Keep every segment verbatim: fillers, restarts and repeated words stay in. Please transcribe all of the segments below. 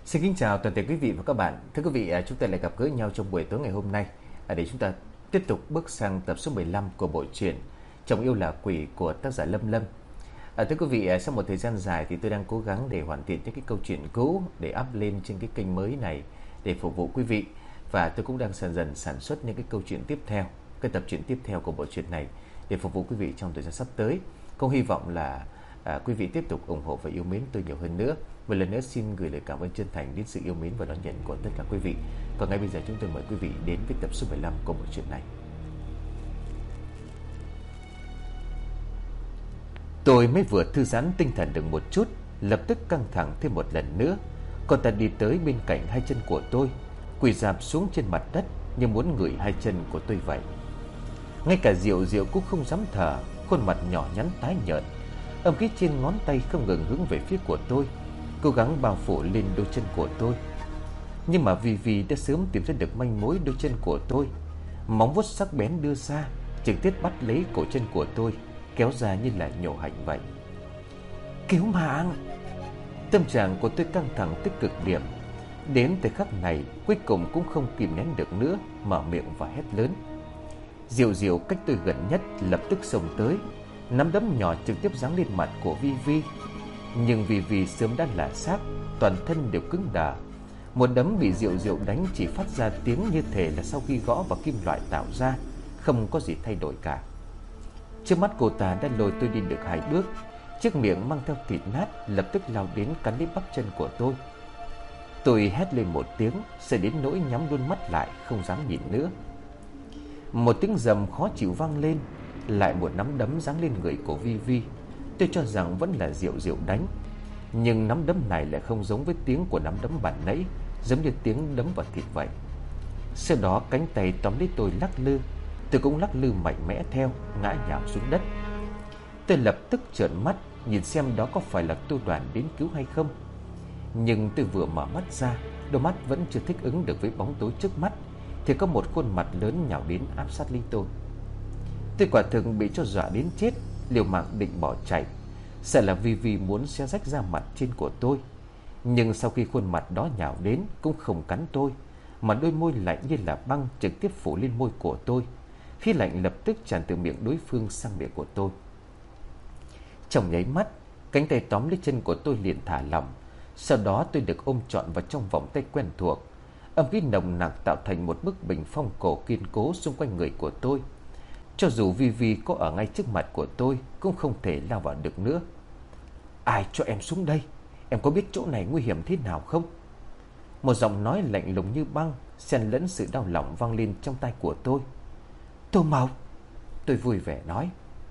Xin kính chào toàn thể quý vị và các bạn. Thưa quý vị, chúng ta lại gặp gỡ nhau trong buổi tối ngày hôm nay để chúng ta tiếp tục bước sang tập số mười lăm của bộ truyện Chồng Yêu Là Quỷ của tác giả Lâm Lâm. À, thưa quý vị, sau một thời gian dài thì tôi đang cố gắng để hoàn thiện những cái câu chuyện cũ để up lên trên cái kênh mới này để phục vụ quý vị. Và tôi cũng đang dần dần sản xuất những cái câu chuyện tiếp theo, cái tập truyện tiếp theo của bộ truyện này để phục vụ quý vị trong thời gian sắp tới. Cũng hy vọng là à, quý vị tiếp tục ủng hộ và yêu mến tôi nhiều hơn nữa. Một lần nữa xin gửi lời cảm ơn chân thành đến sự yêu mến và đón nhận của tất cả quý vị. Và ngay bây giờ chúng tôi mời quý vị đến với tập số mười lăm của bộ truyện này. Tôi mới vừa thư giãn tinh thần được một chút, lập tức căng thẳng thêm một lần nữa. Cô ta đi tới bên cạnh hai chân của tôi, quỳ rạp xuống trên mặt đất như muốn ngửi hai chân của tôi vậy. Ngay cả Diệu Diệu cũng không dám thở, khuôn mặt nhỏ nhắn tái nhợt, âm khí trên ngón tay không ngừng hướng về phía của tôi, cố gắng bao phủ lên đôi chân của tôi. Nhưng mà vì vì đã sớm tìm ra được manh mối đôi chân của tôi, móng vuốt sắc bén đưa ra, trực tiếp bắt lấy cổ chân của tôi, kéo ra như là nhổ hạnh vậy. Cứu mạng! Tâm trạng của tôi căng thẳng tới cực điểm. Đến thời khắc này, cuối cùng cũng không kìm nén được nữa, mở miệng và hét lớn. Diệu Diệu cách tôi gần nhất lập tức xông tới, nắm đấm nhỏ trực tiếp giáng lên mặt của Vi Vi. Nhưng vì vì sớm đã là xác, toàn thân đều cứng đờ. Một đấm bị Diệu Diệu đánh chỉ phát ra tiếng như thể là sau khi gõ vào kim loại tạo ra, không có gì thay đổi cả. Trước mắt cô ta đã lôi tôi đi được hai bước, chiếc miệng mang theo thịt nát lập tức lao đến cắn lấy bắp chân của tôi. Tôi hét lên một tiếng, sợ đến nỗi nhắm luôn mắt lại, không dám nhìn nữa. Một tiếng rầm khó chịu vang lên, lại một nắm đấm giáng lên người của Vi Vi. Tôi cho rằng vẫn là Diệu Diệu đánh, nhưng nắm đấm này lại không giống với tiếng của nắm đấm bản nãy, giống như tiếng đấm vào thịt vậy. Sau đó cánh tay tóm lấy tôi lắc lư, tôi cũng lắc lư mạnh mẽ theo, ngã nhào xuống đất. Tôi lập tức trợn mắt nhìn xem đó có phải là Tô Đoàn đến cứu hay không. Nhưng tôi vừa mở mắt ra, đôi mắt vẫn chưa thích ứng được với bóng tối trước mắt, thì có một khuôn mặt lớn nhào đến áp sát lấy tôi. Tôi quả thực bị cho dọa đến chết, liều mạng định bỏ chạy, sợ là Vi Vi muốn xé rách da mặt trên của tôi. Nhưng sau khi khuôn mặt đó nhào đến cũng không cắn tôi, mà đôi môi lạnh như là băng trực tiếp phủ lên môi của tôi. Khí lạnh lập tức tràn từ miệng đối phương sang miệng của tôi. Trong nháy mắt, cánh tay tóm lấy chân của tôi liền thả lỏng. Sau đó tôi được ôm trọn vào trong vòng tay quen thuộc. Âm khí nồng nặc tạo thành một bức bình phong cổ kiên cố xung quanh người của tôi. Cho dù Vi Vi có ở ngay trước mặt của tôi cũng không thể lao vào được nữa. Ai cho em xuống đây? Em có biết chỗ này nguy hiểm thế nào không? Một giọng nói lạnh lùng như băng, xen lẫn sự đau lòng vang lên trong tai của tôi. Tô Mộc! Tôi vui vẻ nói.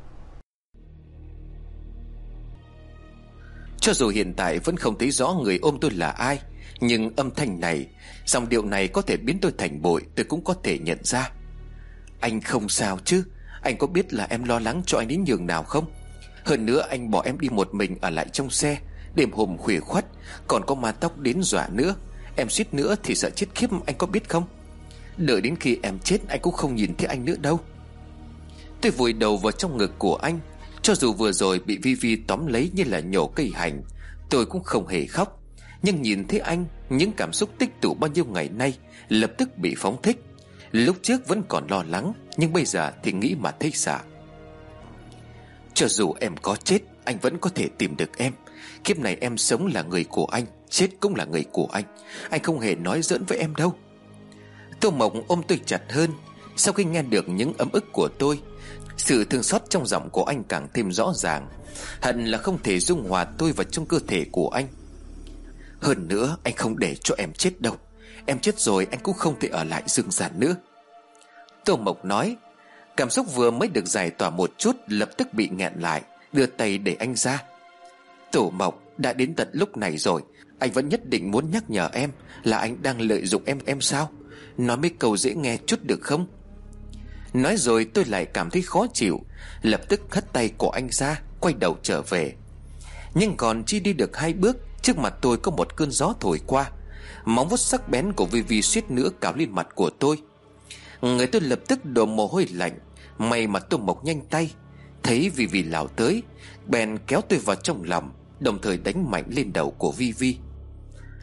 Cho dù hiện tại vẫn không thấy rõ người ôm tôi là ai, nhưng âm thanh này, giọng điệu này có thể biến tôi thành bụi, tôi cũng có thể nhận ra. Anh không sao chứ? Anh có biết là em lo lắng cho anh đến nhường nào không? Hơn nữa anh bỏ em đi một mình ở lại trong xe, đêm hôm khuya khoắt, còn có ma tóc đến dọa nữa. Em suýt nữa thì sợ chết khiếp, anh có biết không? Đợi đến khi em chết anh cũng không nhìn thấy anh nữa đâu. Tôi vùi đầu vào trong ngực của anh. Cho dù vừa rồi bị Vi Vi tóm lấy như là nhổ cây hành, tôi cũng không hề khóc. Nhưng nhìn thấy anh, những cảm xúc tích tụ bao nhiêu ngày nay lập tức bị phóng thích. Lúc trước vẫn còn lo lắng, nhưng bây giờ thì nghĩ mà thấy sợ. Cho dù em có chết, anh vẫn có thể tìm được em. Kiếp này em sống là người của anh, chết cũng là người của anh. Anh không hề nói giỡn với em đâu. Tô Mộc ôm tôi chặt hơn. Sau khi nghe được những ấm ức của tôi, sự thương xót trong giọng của anh càng thêm rõ ràng. Hận là không thể dung hòa tôi vào trong cơ thể của anh. Hơn nữa anh không để cho em chết đâu. Em chết rồi anh cũng không thể ở lại rừng ràn nữa. Tô Mộc nói. Cảm xúc vừa mới được giải tỏa một chút lập tức bị nghẹn lại, đưa tay để anh ra. Tô Mộc, đã đến tận lúc này rồi, anh vẫn nhất định muốn nhắc nhở em là anh đang lợi dụng em em sao? Nói mấy câu dễ nghe chút được không? Nói rồi tôi lại cảm thấy khó chịu, lập tức hất tay của anh ra, quay đầu trở về. Nhưng còn chỉ đi được hai bước, trước mặt tôi có một cơn gió thổi qua. Móng vuốt sắc bén của Vi Vi suýt nữa cào lên mặt của tôi. Người tôi lập tức đổ mồ hôi lạnh. May mà Tô Mộc nhanh tay, thấy Vi Vi lao tới, bèn kéo tôi vào trong lòng, đồng thời đánh mạnh lên đầu của Vi Vi.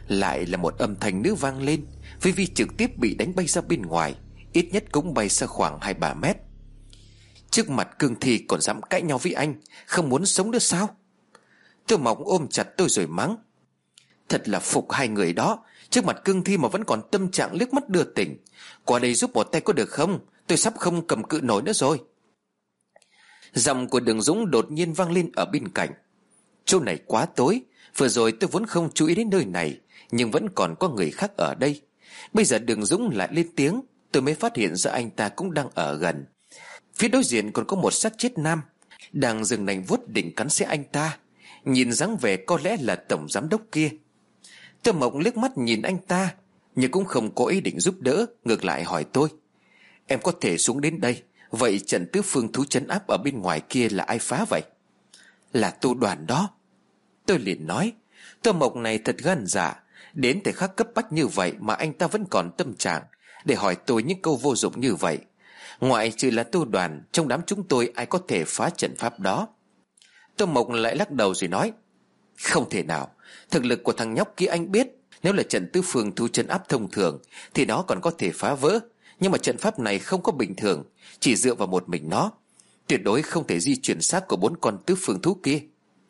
Lại là một âm thanh nữ vang lên. Vi Vi trực tiếp bị đánh bay ra bên ngoài, ít nhất cũng bay xa khoảng hai ba mét. Trước mặt cương thi còn dám cãi nhau với anh, không muốn sống nữa sao? Tô Mộc ôm chặt tôi rồi mắng: Thật là phục hai người đó, trước mặt cương thi mà vẫn còn tâm trạng liếc mắt đưa tình. Qua đây giúp một tay có được không? Tôi sắp không cầm cự nổi nữa rồi. Giọng của Đường Dũng đột nhiên vang lên ở bên cạnh. Chỗ này quá tối, vừa rồi tôi vốn không chú ý đến nơi này, nhưng vẫn còn có người khác ở đây. Bây giờ Đường Dũng lại lên tiếng, tôi mới phát hiện ra anh ta cũng đang ở gần. Phía đối diện còn có một xác chết nam, đang dừng nành vuốt định cắn xé anh ta. Nhìn dáng vẻ có lẽ là tổng giám đốc kia. Tô Mộc liếc mắt nhìn anh ta, nhưng cũng không có ý định giúp đỡ, ngược lại hỏi tôi: Em có thể xuống đến đây, vậy trận tứ phương thú trấn áp ở bên ngoài kia là ai phá vậy? Là Tô Đoàn đó. Tôi liền nói: Tô Mộc này thật gan dạ, đến thời khắc cấp bách như vậy mà anh ta vẫn còn tâm trạng để hỏi tôi những câu vô dụng như vậy. Ngoại trừ là Tô Đoàn, trong đám chúng tôi ai có thể phá trận pháp đó? Tô Mộc lại lắc đầu rồi nói: Không thể nào, thực lực của thằng nhóc kia anh biết. Nếu là trận tứ phương thú trấn áp thông thường thì nó còn có thể phá vỡ, nhưng mà trận pháp này không có bình thường, chỉ dựa vào một mình nó, tuyệt đối không thể di chuyển xác của bốn con tứ phương thú kia.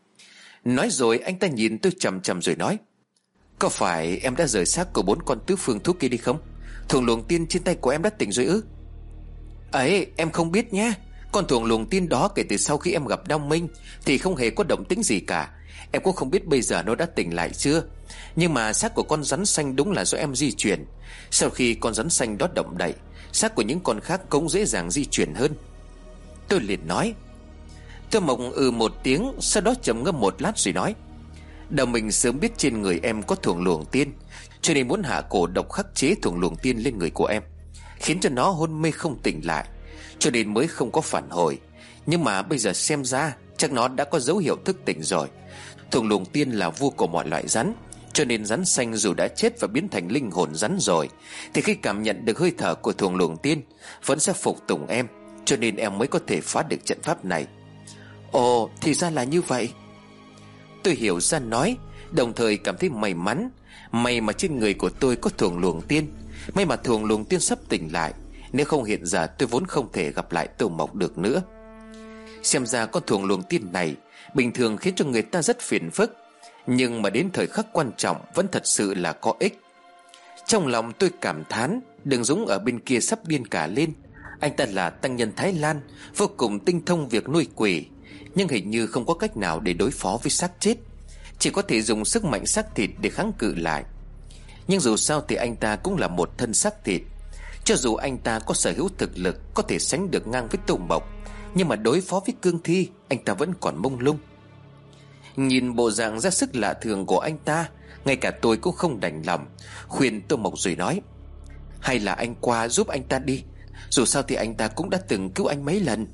Nói rồi anh ta nhìn tôi chằm chằm rồi nói: Có phải em đã rời xác của bốn con tứ phương thú kia đi không? Thuồng luồng tiên trên tay của em đã tỉnh rồi ư? Ấy, em không biết nhé. Con thuồng luồng tiên đó kể từ sau khi em gặp Đao Minh thì không hề có động tĩnh gì cả. Em cũng không biết bây giờ nó đã tỉnh lại chưa. Nhưng mà xác của con rắn xanh đúng là do em di chuyển. Sau khi con rắn xanh đó động đậy, xác của những con khác cũng dễ dàng di chuyển hơn. Tôi liền nói. Tôi Mộc ừ một tiếng, sau đó trầm ngâm một lát rồi nói: Đào Minh sớm biết trên người em có thuồng luồng tiên, cho nên muốn hạ cổ độc khắc chế thuồng luồng tiên lên người của em, khiến cho nó hôn mê không tỉnh lại, cho nên mới không có phản hồi. Nhưng mà bây giờ xem ra chắc nó đã có dấu hiệu thức tỉnh rồi. Thuồng luồng tiên là vua của mọi loại rắn, cho nên rắn xanh dù đã chết và biến thành linh hồn rắn rồi, thì khi cảm nhận được hơi thở của thuồng luồng tiên vẫn sẽ phục tùng em, cho nên em mới có thể phá được trận pháp này. Ồ, thì ra là như vậy. Tôi hiểu ra nói, đồng thời cảm thấy may mắn. May mà trên người của tôi có thuồng luồng tiên, may mà thuồng luồng tiên sắp tỉnh lại, nếu không hiện giờ tôi vốn không thể gặp lại Tô Mộc được nữa. Xem ra con thuồng luồng tiên này bình thường khiến cho người ta rất phiền phức, nhưng mà đến thời khắc quan trọng vẫn thật sự là có ích. Trong lòng tôi cảm thán, Đường Dũng ở bên kia sắp điên cả lên. Anh ta là tăng nhân Thái Lan, vô cùng tinh thông việc nuôi quỷ, nhưng hình như không có cách nào để đối phó với xác chết, chỉ có thể dùng sức mạnh xác thịt để kháng cự lại. Nhưng dù sao thì anh ta cũng là một thân xác thịt. Cho dù anh ta có sở hữu thực lực có thể sánh được ngang với Tô Mộc, nhưng mà đối phó với cương thi anh ta vẫn còn mông lung. Nhìn bộ dạng ra sức lạ thường của anh ta, ngay cả tôi cũng không đành lòng, khuyên Tô Mộc rồi nói: Hay là anh qua giúp anh ta đi, dù sao thì anh ta cũng đã từng cứu anh mấy lần.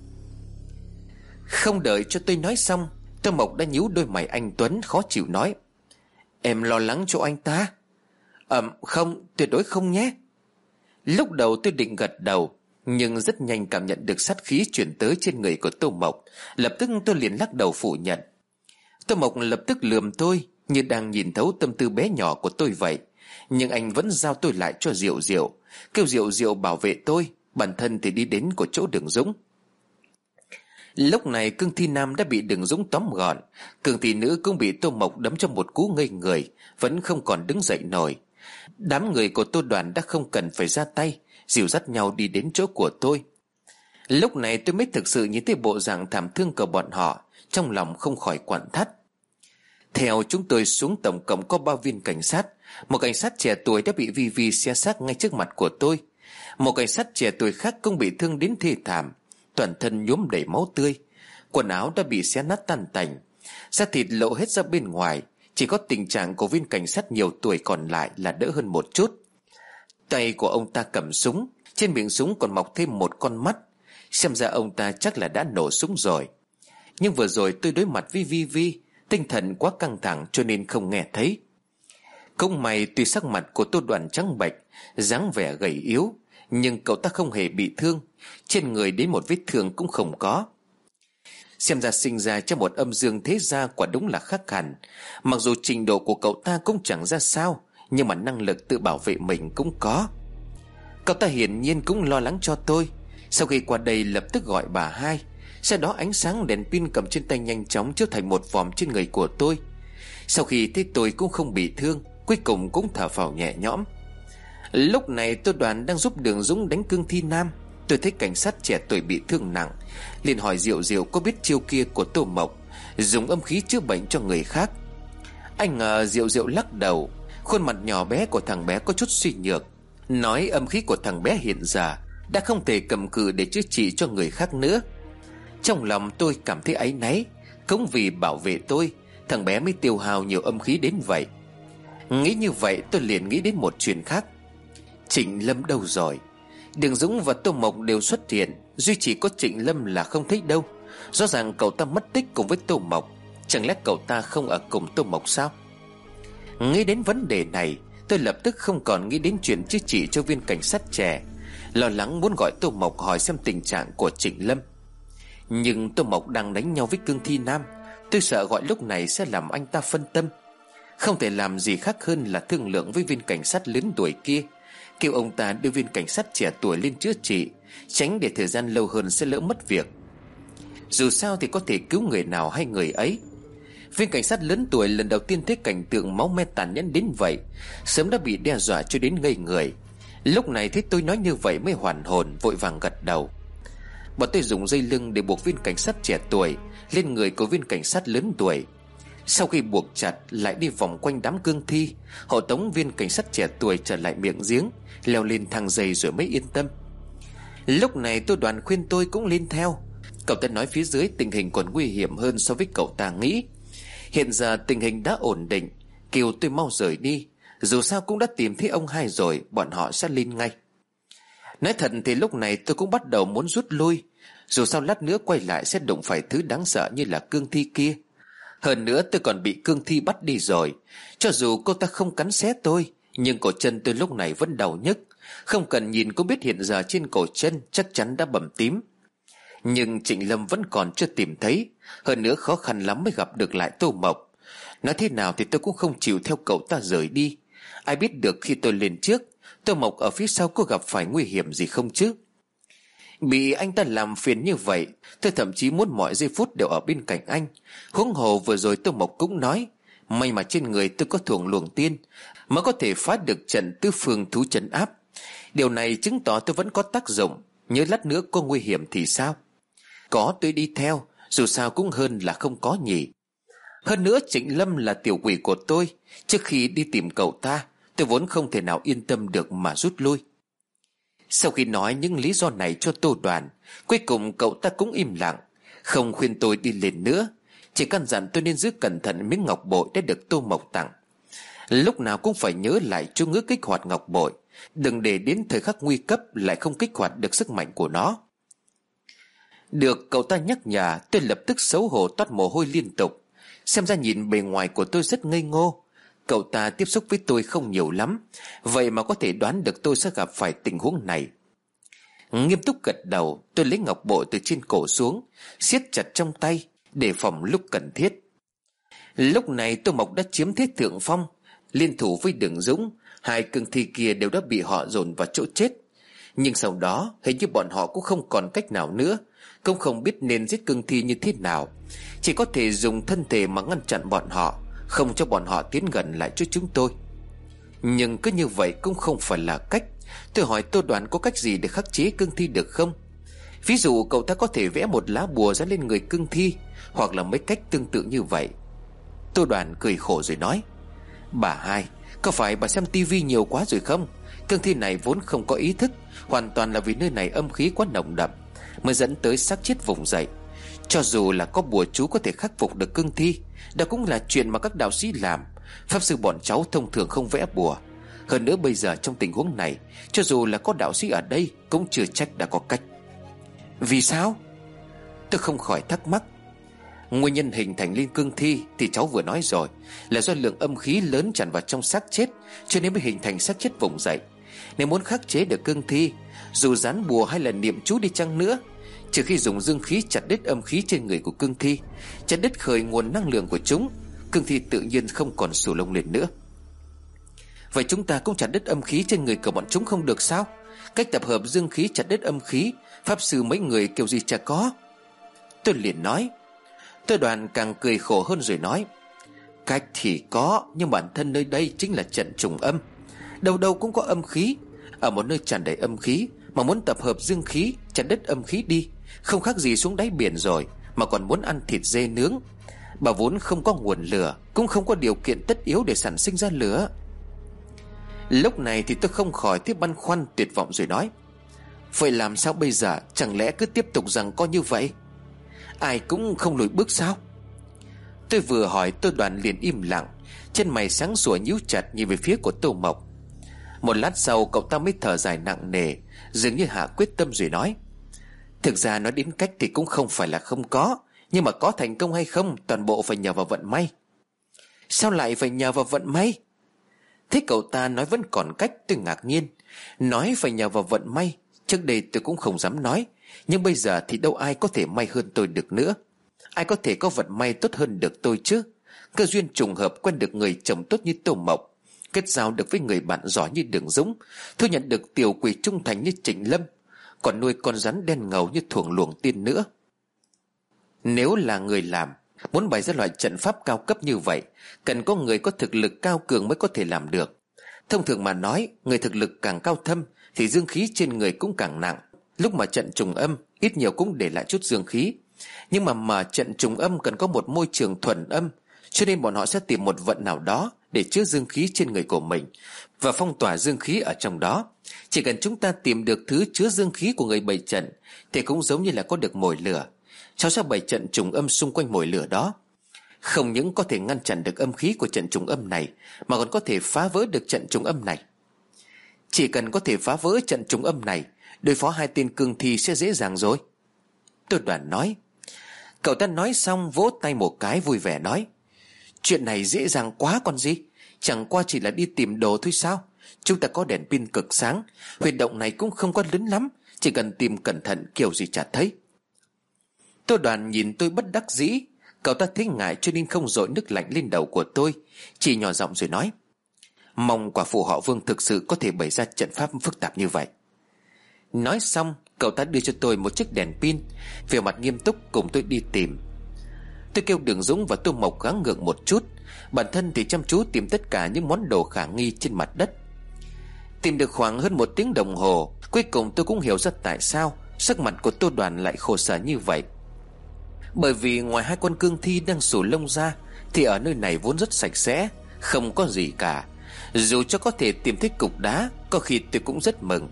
Không đợi cho tôi nói xong, Tô Mộc đã nhíu đôi mày anh tuấn khó chịu nói: Em lo lắng cho anh ta? Ừm không, tuyệt đối không nhé. Lúc đầu tôi định gật đầu, nhưng rất nhanh cảm nhận được sát khí chuyển tới trên người của Tô Mộc. Lập tức tôi liền lắc đầu phủ nhận. Tô Mộc lập tức lườm tôi như đang nhìn thấu tâm tư bé nhỏ của tôi vậy, nhưng anh vẫn giao tôi lại cho Diệu Diệu, kêu Diệu Diệu bảo vệ tôi, bản thân thì đi đến của chỗ Đường Dũng. Lúc này cương thi nam đã bị Đường Dũng tóm gọn, cương thi nữ cũng bị Tô Mộc đấm cho một cú ngây người, vẫn không còn đứng dậy nổi. Đám người của Tô Đoàn đã không cần phải ra tay, dìu dắt nhau đi đến chỗ của tôi. Lúc này tôi mới thực sự nhìn thấy bộ dạng thảm thương của bọn họ, trong lòng không khỏi quặn thắt. Theo chúng tôi xuống tổng cộng có ba viên cảnh sát. Một cảnh sát trẻ tuổi đã bị Vi Vi xé xác ngay trước mặt của tôi. Một cảnh sát trẻ tuổi khác cũng bị thương đến thê thảm, toàn thân nhuốm đầy máu tươi, quần áo đã bị xé nát tan tành, da thịt lộ hết ra bên ngoài. Chỉ có tình trạng của viên cảnh sát nhiều tuổi còn lại là đỡ hơn một chút. Tay của ông ta cầm súng, trên miệng súng còn mọc thêm một con mắt, xem ra ông ta chắc là đã nổ súng rồi. Nhưng vừa rồi tôi đối mặt với Vi Vi, tinh thần quá căng thẳng cho nên không nghe thấy. Cũng may tuy sắc mặt của Tô Đoàn trắng bệch, dáng vẻ gầy yếu, nhưng cậu ta không hề bị thương, trên người đến một vết thương cũng không có. Xem ra sinh ra trong một âm dương thế gia quả đúng là khác hẳn. Mặc dù trình độ của cậu ta cũng chẳng ra sao, nhưng mà năng lực tự bảo vệ mình cũng có. Cậu ta hiển nhiên cũng lo lắng cho tôi. Sau khi qua đây lập tức gọi bà hai. Sau đó ánh sáng đèn pin cầm trên tay nhanh chóng chiếu thành một vòng trên người của tôi. Sau khi thấy tôi cũng không bị thương, cuối cùng cũng thở phào nhẹ nhõm. Lúc này tôi Đoàn đang giúp Đường Dũng đánh cương thi nam. Tôi thấy cảnh sát trẻ tuổi bị thương nặng, liền hỏi Diệu Diệu có biết chiêu kia của Tô Mộc, dùng âm khí chữa bệnh cho người khác. Anh ngờ Diệu Diệu lắc đầu. Khuôn mặt nhỏ bé của thằng bé có chút suy nhược, nói âm khí của thằng bé hiện giờ đã không thể cầm cự để chữa trị cho người khác nữa. Trong lòng tôi cảm thấy áy náy. Cũng vì bảo vệ tôi, thằng bé mới tiêu hao nhiều âm khí đến vậy. Nghĩ như vậy tôi liền nghĩ đến một chuyện khác. Trịnh Lâm đâu rồi? Đường Dũng và Tô Mộc đều xuất hiện, duy chỉ có Trịnh Lâm là không thấy đâu. Rõ ràng cậu ta mất tích cùng với Tô Mộc. Chẳng lẽ cậu ta không ở cùng Tô Mộc sao? Nghĩ đến vấn đề này, tôi lập tức không còn nghĩ đến chuyện chữa trị cho viên cảnh sát trẻ, lo lắng muốn gọi Tô Mộc hỏi xem tình trạng của Trịnh Lâm. Nhưng Tô Mộc đang đánh nhau với cương thi nam, tôi sợ gọi lúc này sẽ làm anh ta phân tâm. Không thể làm gì khác hơn là thương lượng với viên cảnh sát lớn tuổi kia, kêu ông ta đưa viên cảnh sát trẻ tuổi lên chữa trị, tránh để thời gian lâu hơn sẽ lỡ mất việc. Dù sao thì có thể cứu người nào hay người ấy. Viên cảnh sát lớn tuổi lần đầu tiên thấy cảnh tượng máu me tàn nhẫn đến vậy, sớm đã bị đe dọa cho đến ngây người. Lúc này thấy tôi nói như vậy mới hoàn hồn, vội vàng gật đầu. Bọn tôi dùng dây lưng để buộc viên cảnh sát trẻ tuổi lên người của viên cảnh sát lớn tuổi. Sau khi buộc chặt, lại đi vòng quanh đám cương thi, hộ tống viên cảnh sát trẻ tuổi trở lại miệng giếng, leo lên thang dây rồi mới yên tâm. Lúc này tôi Đoàn khuyên tôi cũng lên theo. Cậu ta nói phía dưới tình hình còn nguy hiểm hơn so với cậu ta nghĩ. Hiện giờ tình hình đã ổn định, kêu tôi mau rời đi. Dù sao cũng đã tìm thấy ông hai rồi, bọn họ sẽ lên ngay. Nói thật thì lúc này tôi cũng bắt đầu muốn rút lui. Dù sao lát nữa quay lại sẽ đụng phải thứ đáng sợ như là cương thi kia. Hơn nữa tôi còn bị cương thi bắt đi rồi. Cho dù cô ta không cắn xé tôi, nhưng cổ chân tôi lúc này vẫn đau nhức. Không cần nhìn cũng biết hiện giờ trên cổ chân chắc chắn đã bầm tím. Nhưng Trịnh Lâm vẫn còn chưa tìm thấy. Hơn nữa khó khăn lắm mới gặp được lại Tô Mộc. Nói thế nào thì tôi cũng không chịu theo cậu ta rời đi. Ai biết được khi tôi lên trước, Tô Mộc ở phía sau có gặp phải nguy hiểm gì không chứ? Bị anh ta làm phiền như vậy, tôi thậm chí muốn mọi giây phút đều ở bên cạnh anh. Huống hồ vừa rồi Tô Mộc cũng nói, may mà trên người tôi có thuồng luồng tiên mới có thể phá được trận tứ phương thú trấn áp. Điều này chứng tỏ tôi vẫn có tác dụng. Nhớ lát nữa có nguy hiểm thì sao? Có tôi đi theo, dù sao cũng hơn là không có nhỉ. Hơn nữa Trịnh Lâm là tiểu quỷ của tôi. Trước khi đi tìm cậu ta, tôi vốn không thể nào yên tâm được mà rút lui. Sau khi nói những lý do này cho Tô Đoàn, cuối cùng cậu ta cũng im lặng, không khuyên tôi đi lên nữa, chỉ căn dặn tôi nên giữ cẩn thận miếng ngọc bội đã được Tô Mộc tặng. Lúc nào cũng phải nhớ lại chú ngữ kích hoạt ngọc bội, đừng để đến thời khắc nguy cấp lại không kích hoạt được sức mạnh của nó. Được cậu ta nhắc nhở, tôi lập tức xấu hổ toát mồ hôi liên tục. Xem ra nhìn bề ngoài của tôi rất ngây ngô. Cậu ta tiếp xúc với tôi không nhiều lắm, vậy mà có thể đoán được tôi sẽ gặp phải tình huống này. Nghiêm túc gật đầu, tôi lấy ngọc bội từ trên cổ xuống, siết chặt trong tay để phòng lúc cần thiết. Lúc này Tô Mộc đã chiếm thế thượng phong, liên thủ với Đường Dũng. Hai cương thi kia đều đã bị họ dồn vào chỗ chết. Nhưng sau đó hình như bọn họ cũng không còn cách nào nữa, cũng không biết nên giết cương thi như thế nào, chỉ có thể dùng thân thể mà ngăn chặn bọn họ, không cho bọn họ tiến gần lại cho chúng tôi. Nhưng cứ như vậy cũng không phải là cách. Tôi hỏi Tô Đoàn có cách gì để khắc chế cương thi được không? Ví dụ cậu ta có thể vẽ một lá bùa ra lên người cương thi, hoặc là mấy cách tương tự như vậy. Tô Đoàn cười khổ rồi nói, bà hai, có phải bà xem tivi nhiều quá rồi không? Cương thi này vốn không có ý thức, hoàn toàn là vì nơi này âm khí quá nồng đậm mới dẫn tới xác chết vùng dậy. Cho dù là có bùa chú có thể khắc phục được cương thi, đó cũng là chuyện mà các đạo sĩ làm. Pháp sư bọn cháu thông thường không vẽ bùa. Hơn nữa bây giờ trong tình huống này, cho dù là có đạo sĩ ở đây cũng chưa chắc đã có cách. Vì sao? Tôi không khỏi thắc mắc. Nguyên nhân hình thành liên cương thi thì cháu vừa nói rồi, là do lượng âm khí lớn tràn vào trong xác chết, cho nên mới hình thành xác chết vùng dậy. Nếu muốn khắc chế được cương thi, dù dán bùa hay là niệm chú đi chăng nữa, trừ khi dùng dương khí chặt đứt âm khí trên người của cương thi, chặt đứt khởi nguồn năng lượng của chúng, cương thi tự nhiên không còn sù lông lên nữa. Vậy chúng ta cũng chặt đứt âm khí trên người của bọn chúng không được sao? Cách tập hợp dương khí chặt đứt âm khí, pháp sư mấy người kiểu gì chả có. Tôi liền nói. Tôi Đoàn càng cười khổ hơn rồi nói. Cách thì có, nhưng bản thân nơi đây chính là trận trùng âm. Đâu đâu cũng có âm khí. Ở một nơi tràn đầy âm khí mà muốn tập hợp dương khí, chặt đứt âm khí đi, không khác gì xuống đáy biển rồi, mà còn muốn ăn thịt dê nướng. Bà vốn không có nguồn lửa, cũng không có điều kiện tất yếu để sản sinh ra lửa. Lúc này thì tôi không khỏi tiếp băn khoăn tuyệt vọng rồi nói. Vậy làm sao bây giờ? Chẳng lẽ cứ tiếp tục rằng co như vậy? Ai cũng không lùi bước sao? Tôi vừa hỏi Tôi Đoàn liền im lặng, chân mày sáng sủa nhíu chặt nhìn về phía của Tô Mộc. Một lát sau cậu ta mới thở dài nặng nề, dường như hạ quyết tâm rồi nói. Thực ra nói đến cách thì cũng không phải là không có, nhưng mà có thành công hay không toàn bộ phải nhờ vào vận may. Sao lại phải nhờ vào vận may? Thế cậu ta nói vẫn còn cách. Tôi ngạc nhiên. Nói phải nhờ vào vận may, trước đây tôi cũng không dám nói, nhưng bây giờ thì đâu ai có thể may hơn tôi được nữa. Ai có thể có vận may tốt hơn được tôi chứ? Cơ duyên trùng hợp quen được người chồng tốt như Tô Mộc, kết giao được với người bạn giỏi như Đường Dũng, thu nhận được tiểu quỷ trung thành như Trịnh Lâm, còn nuôi con rắn đen ngầu như Thuồng Luồng Tiên nữa. Nếu là người làm, muốn bày ra loại trận pháp cao cấp như vậy, cần có người có thực lực cao cường mới có thể làm được. Thông thường mà nói, người thực lực càng cao thâm thì dương khí trên người cũng càng nặng. Lúc mà trận trùng âm, ít nhiều cũng để lại chút dương khí. Nhưng mà mà trận trùng âm cần có một môi trường thuần âm, cho nên bọn họ sẽ tìm một vận nào đó để chứa dương khí trên người của mình và phong tỏa dương khí ở trong đó. Chỉ cần chúng ta tìm được thứ chứa dương khí của người bày trận thì cũng giống như là có được mồi lửa. Cháu sẽ bày trận trùng âm xung quanh mồi lửa đó. Không những có thể ngăn chặn được âm khí của trận trùng âm này, mà còn có thể phá vỡ được trận trùng âm này. Chỉ cần có thể phá vỡ trận trùng âm này, đối phó hai tên cương thi sẽ dễ dàng rồi. Tôi Đoàn nói. Cậu ta nói xong vỗ tay một cái vui vẻ nói. Chuyện này dễ dàng quá còn gì. Chẳng qua chỉ là đi tìm đồ thôi sao? Chúng ta có đèn pin cực sáng, huyệt động này cũng không có lớn lắm, chỉ cần tìm cẩn thận kiểu gì chả thấy. Tôi Đoàn nhìn tôi bất đắc dĩ. Cậu ta thấy ngại cho nên không dội nước lạnh lên đầu của tôi, chỉ nhỏ giọng rồi nói. Mong quả phụ họ Vương thực sự có thể bày ra trận pháp phức tạp như vậy. Nói xong cậu ta đưa cho tôi một chiếc đèn pin, về mặt nghiêm túc cùng tôi đi tìm. Tôi kêu Đường Dũng và Tô Mộc gắng gượng một chút, bản thân thì chăm chú tìm tất cả những món đồ khả nghi trên mặt đất. Tìm được khoảng hơn một tiếng đồng hồ, cuối cùng tôi cũng hiểu ra tại sao sắc mặt của Tô Đoàn lại khổ sở như vậy. Bởi vì ngoài hai con cương thi đang xù lông ra thì ở nơi này vốn rất sạch sẽ, không có gì cả. Dù cho có thể tìm thấy cục đá, có khi tôi cũng rất mừng.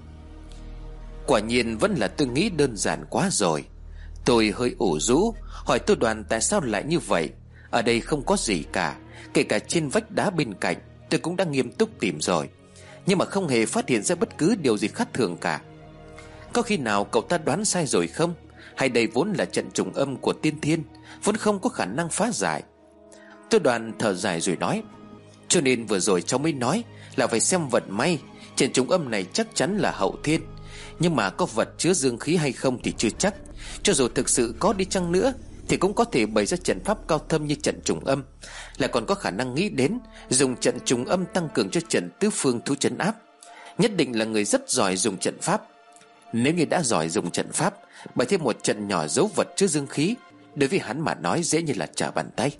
Quả nhiên vẫn là tôi nghĩ đơn giản quá rồi. Tôi hơi ủ rũ hỏi Tô Đoàn tại sao lại như vậy. Ở đây không có gì cả, kể cả trên vách đá bên cạnh tôi cũng đã nghiêm túc tìm rồi, nhưng mà không hề phát hiện ra bất cứ điều gì khác thường cả. Có khi nào cậu ta đoán sai rồi không? Hay đây vốn là trận trùng âm của tiên thiên, vốn không có khả năng phá giải? Tô Đoàn thở dài rồi nói. Cho nên vừa rồi cháu mới nói là phải xem vận may. Trận trùng âm này chắc chắn là hậu thiên, nhưng mà có vật chứa dương khí hay không thì chưa chắc. Cho dù thực sự có đi chăng nữa thì cũng có thể bày ra trận pháp cao thâm như trận trùng âm, là còn có khả năng nghĩ đến dùng trận trùng âm tăng cường cho trận tứ phương thú trấn áp. Nhất định là người rất giỏi dùng trận pháp. Nếu như đã giỏi dùng trận pháp, bày thêm một trận nhỏ giấu vật chứa dương khí, đối với hắn mà nói dễ như là trở bàn tay.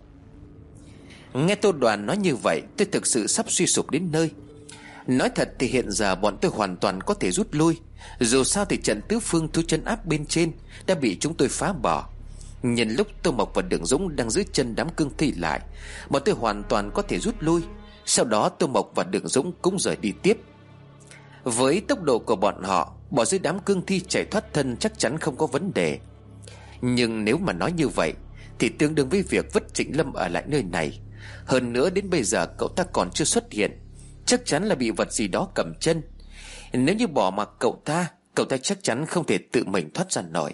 Nghe Tô Đoàn nói như vậy, tôi thực sự sắp suy sụp đến nơi. Nói thật thì hiện giờ bọn tôi hoàn toàn có thể rút lui. Dù sao thì trận tứ phương thú trấn áp bên trên đã bị chúng tôi phá bỏ. Nhân lúc Tô Mộc và Đường Dũng đang giữ chân đám cương thi lại, bọn tôi hoàn toàn có thể rút lui. Sau đó Tô Mộc và Đường Dũng cũng rời đi tiếp. Với tốc độ của bọn họ, bỏ dưới đám cương thi chạy thoát thân chắc chắn không có vấn đề. Nhưng nếu mà nói như vậy thì tương đương với việc vứt Trịnh Lâm ở lại nơi này. Hơn nữa đến bây giờ cậu ta còn chưa xuất hiện, chắc chắn là bị vật gì đó cầm chân. Nếu như bỏ mặc cậu ta, cậu ta chắc chắn không thể tự mình thoát ra nổi.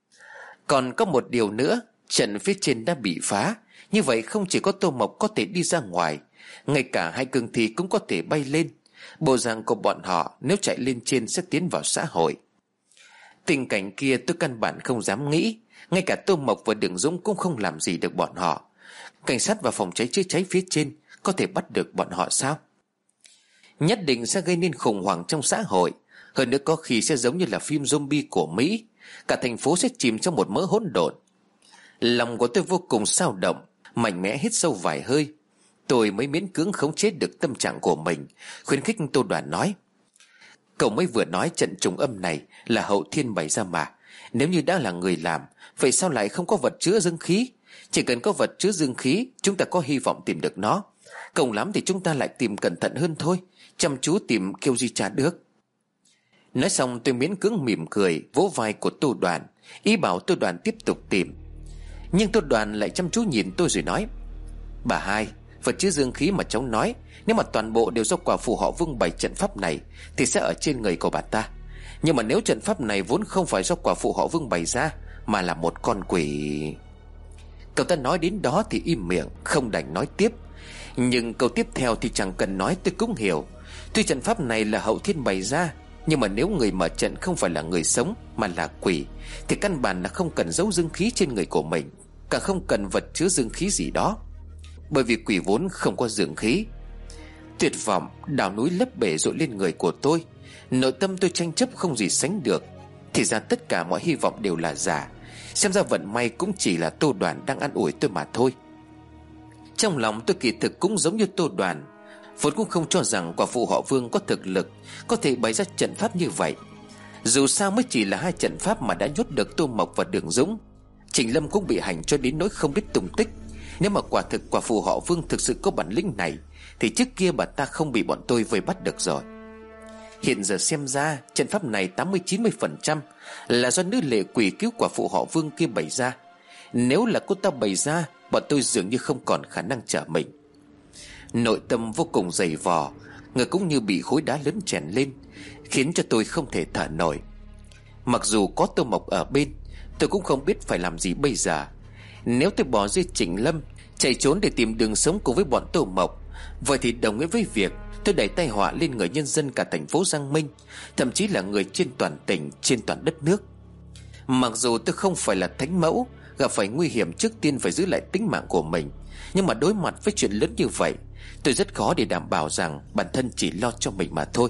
Còn có một điều nữa, trận phía trên đã bị phá. Như vậy không chỉ có Tô Mộc có thể đi ra ngoài, ngay cả hai cương thi cũng có thể bay lên. Bộ dạng của bọn họ nếu chạy lên trên sẽ tiến vào xã hội. Tình cảnh kia tôi căn bản không dám nghĩ. Ngay cả Tô Mộc và Đường Dũng cũng không làm gì được bọn họ. Cảnh sát và phòng cháy chữa cháy phía trên có thể bắt được bọn họ sao? nhất định sẽ gây nên khủng hoảng trong xã hội. Hơn nữa có khi sẽ giống như là phim zombie của Mỹ, cả thành phố sẽ chìm trong một mớ hỗn độn. Lòng của tôi vô cùng xao động, mạnh mẽ hít sâu vài hơi. Tôi mới miễn cưỡng khống chế được tâm trạng của mình, khuyến khích Tô Đoàn nói: cậu mới vừa nói trận trùng âm này là hậu thiên bày ra mà. Nếu như đã là người làm, vậy sao lại không có vật chứa dương khí? Chỉ cần có vật chứa dương khí, chúng ta có hy vọng tìm được nó. Cộng lắm thì chúng ta lại tìm cẩn thận hơn thôi, chăm chú tìm kêu gì chả được. Nói xong tôi miễn cưỡng mỉm cười, vỗ vai của Tô Đoàn, ý bảo Tô Đoàn tiếp tục tìm. Nhưng Tô Đoàn lại chăm chú nhìn tôi rồi nói: bà hai, vật chứa dương khí mà cháu nói, nếu mà toàn bộ đều do quả phù họ Vương bày trận pháp này thì sẽ ở trên người của bà ta. Nhưng mà nếu trận pháp này vốn không phải do quả phù họ Vương bày ra, mà là một con quỷ... Cậu ta nói đến đó thì im miệng, không đành nói tiếp. Nhưng câu tiếp theo thì chẳng cần nói tôi cũng hiểu. Tuy trận pháp này là hậu thiên bày ra, nhưng mà nếu người mở trận không phải là người sống mà là quỷ, thì căn bản là không cần giấu dương khí trên người của mình, càng không cần vật chứa dương khí gì đó. Bởi vì quỷ vốn không có dương khí. Tuyệt vọng đào núi lấp bể dội lên người của tôi. Nội tâm tôi tranh chấp không gì sánh được. Thì ra tất cả mọi hy vọng đều là giả. Xem ra vận may cũng chỉ là Tô Đoàn đang an ủi tôi mà thôi. Trong lòng tôi kỳ thực cũng giống như Tô Đoàn, vốn cũng không cho rằng quả phụ họ Vương có thực lực có thể bày ra trận pháp như vậy. Dù sao mới chỉ là hai trận pháp mà đã nhốt được Tô Mộc và Đường Dũng. Trình Lâm cũng bị hành cho đến nỗi không biết tung tích. Nếu mà quả thực quả phụ họ Vương thực sự có bản lĩnh này, thì trước kia bà ta không bị bọn tôi vây bắt được rồi. Hiện giờ xem ra trận pháp này tám mươi chín mươi phần trăm là do nữ lệ quỷ cứu quả phụ họ Vương kia bày ra. Nếu là cô ta bày ra, bọn tôi dường như không còn khả năng trở mình. Nội tâm vô cùng dày vò, người cũng như bị khối đá lớn chèn lên, khiến cho tôi không thể thở nổi. Mặc dù có Tô Mộc ở bên, tôi cũng không biết phải làm gì bây giờ. Nếu tôi bỏ rơi Trình Lâm, chạy trốn để tìm đường sống cùng với bọn Tô Mộc, vậy thì đồng nghĩa với việc tôi đẩy tai họa lên người nhân dân cả thành phố Giang Minh, thậm chí là người trên toàn tỉnh, trên toàn đất nước. Mặc dù tôi không phải là thánh mẫu, gặp phải nguy hiểm trước tiên phải giữ lại tính mạng của mình, nhưng mà đối mặt với chuyện lớn như vậy, tôi rất khó để đảm bảo rằng bản thân chỉ lo cho mình mà thôi.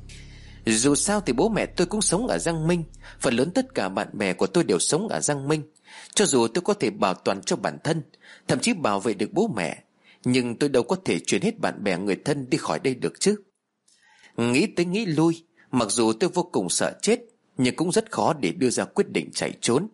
Dù sao thì bố mẹ tôi cũng sống ở Giang Minh, phần lớn tất cả bạn bè của tôi đều sống ở Giang Minh. Cho dù tôi có thể bảo toàn cho bản thân, thậm chí bảo vệ được bố mẹ, nhưng tôi đâu có thể chuyển hết bạn bè người thân đi khỏi đây được chứ. Nghĩ tới nghĩ lui, mặc dù tôi vô cùng sợ chết, nhưng cũng rất khó để đưa ra quyết định chạy trốn.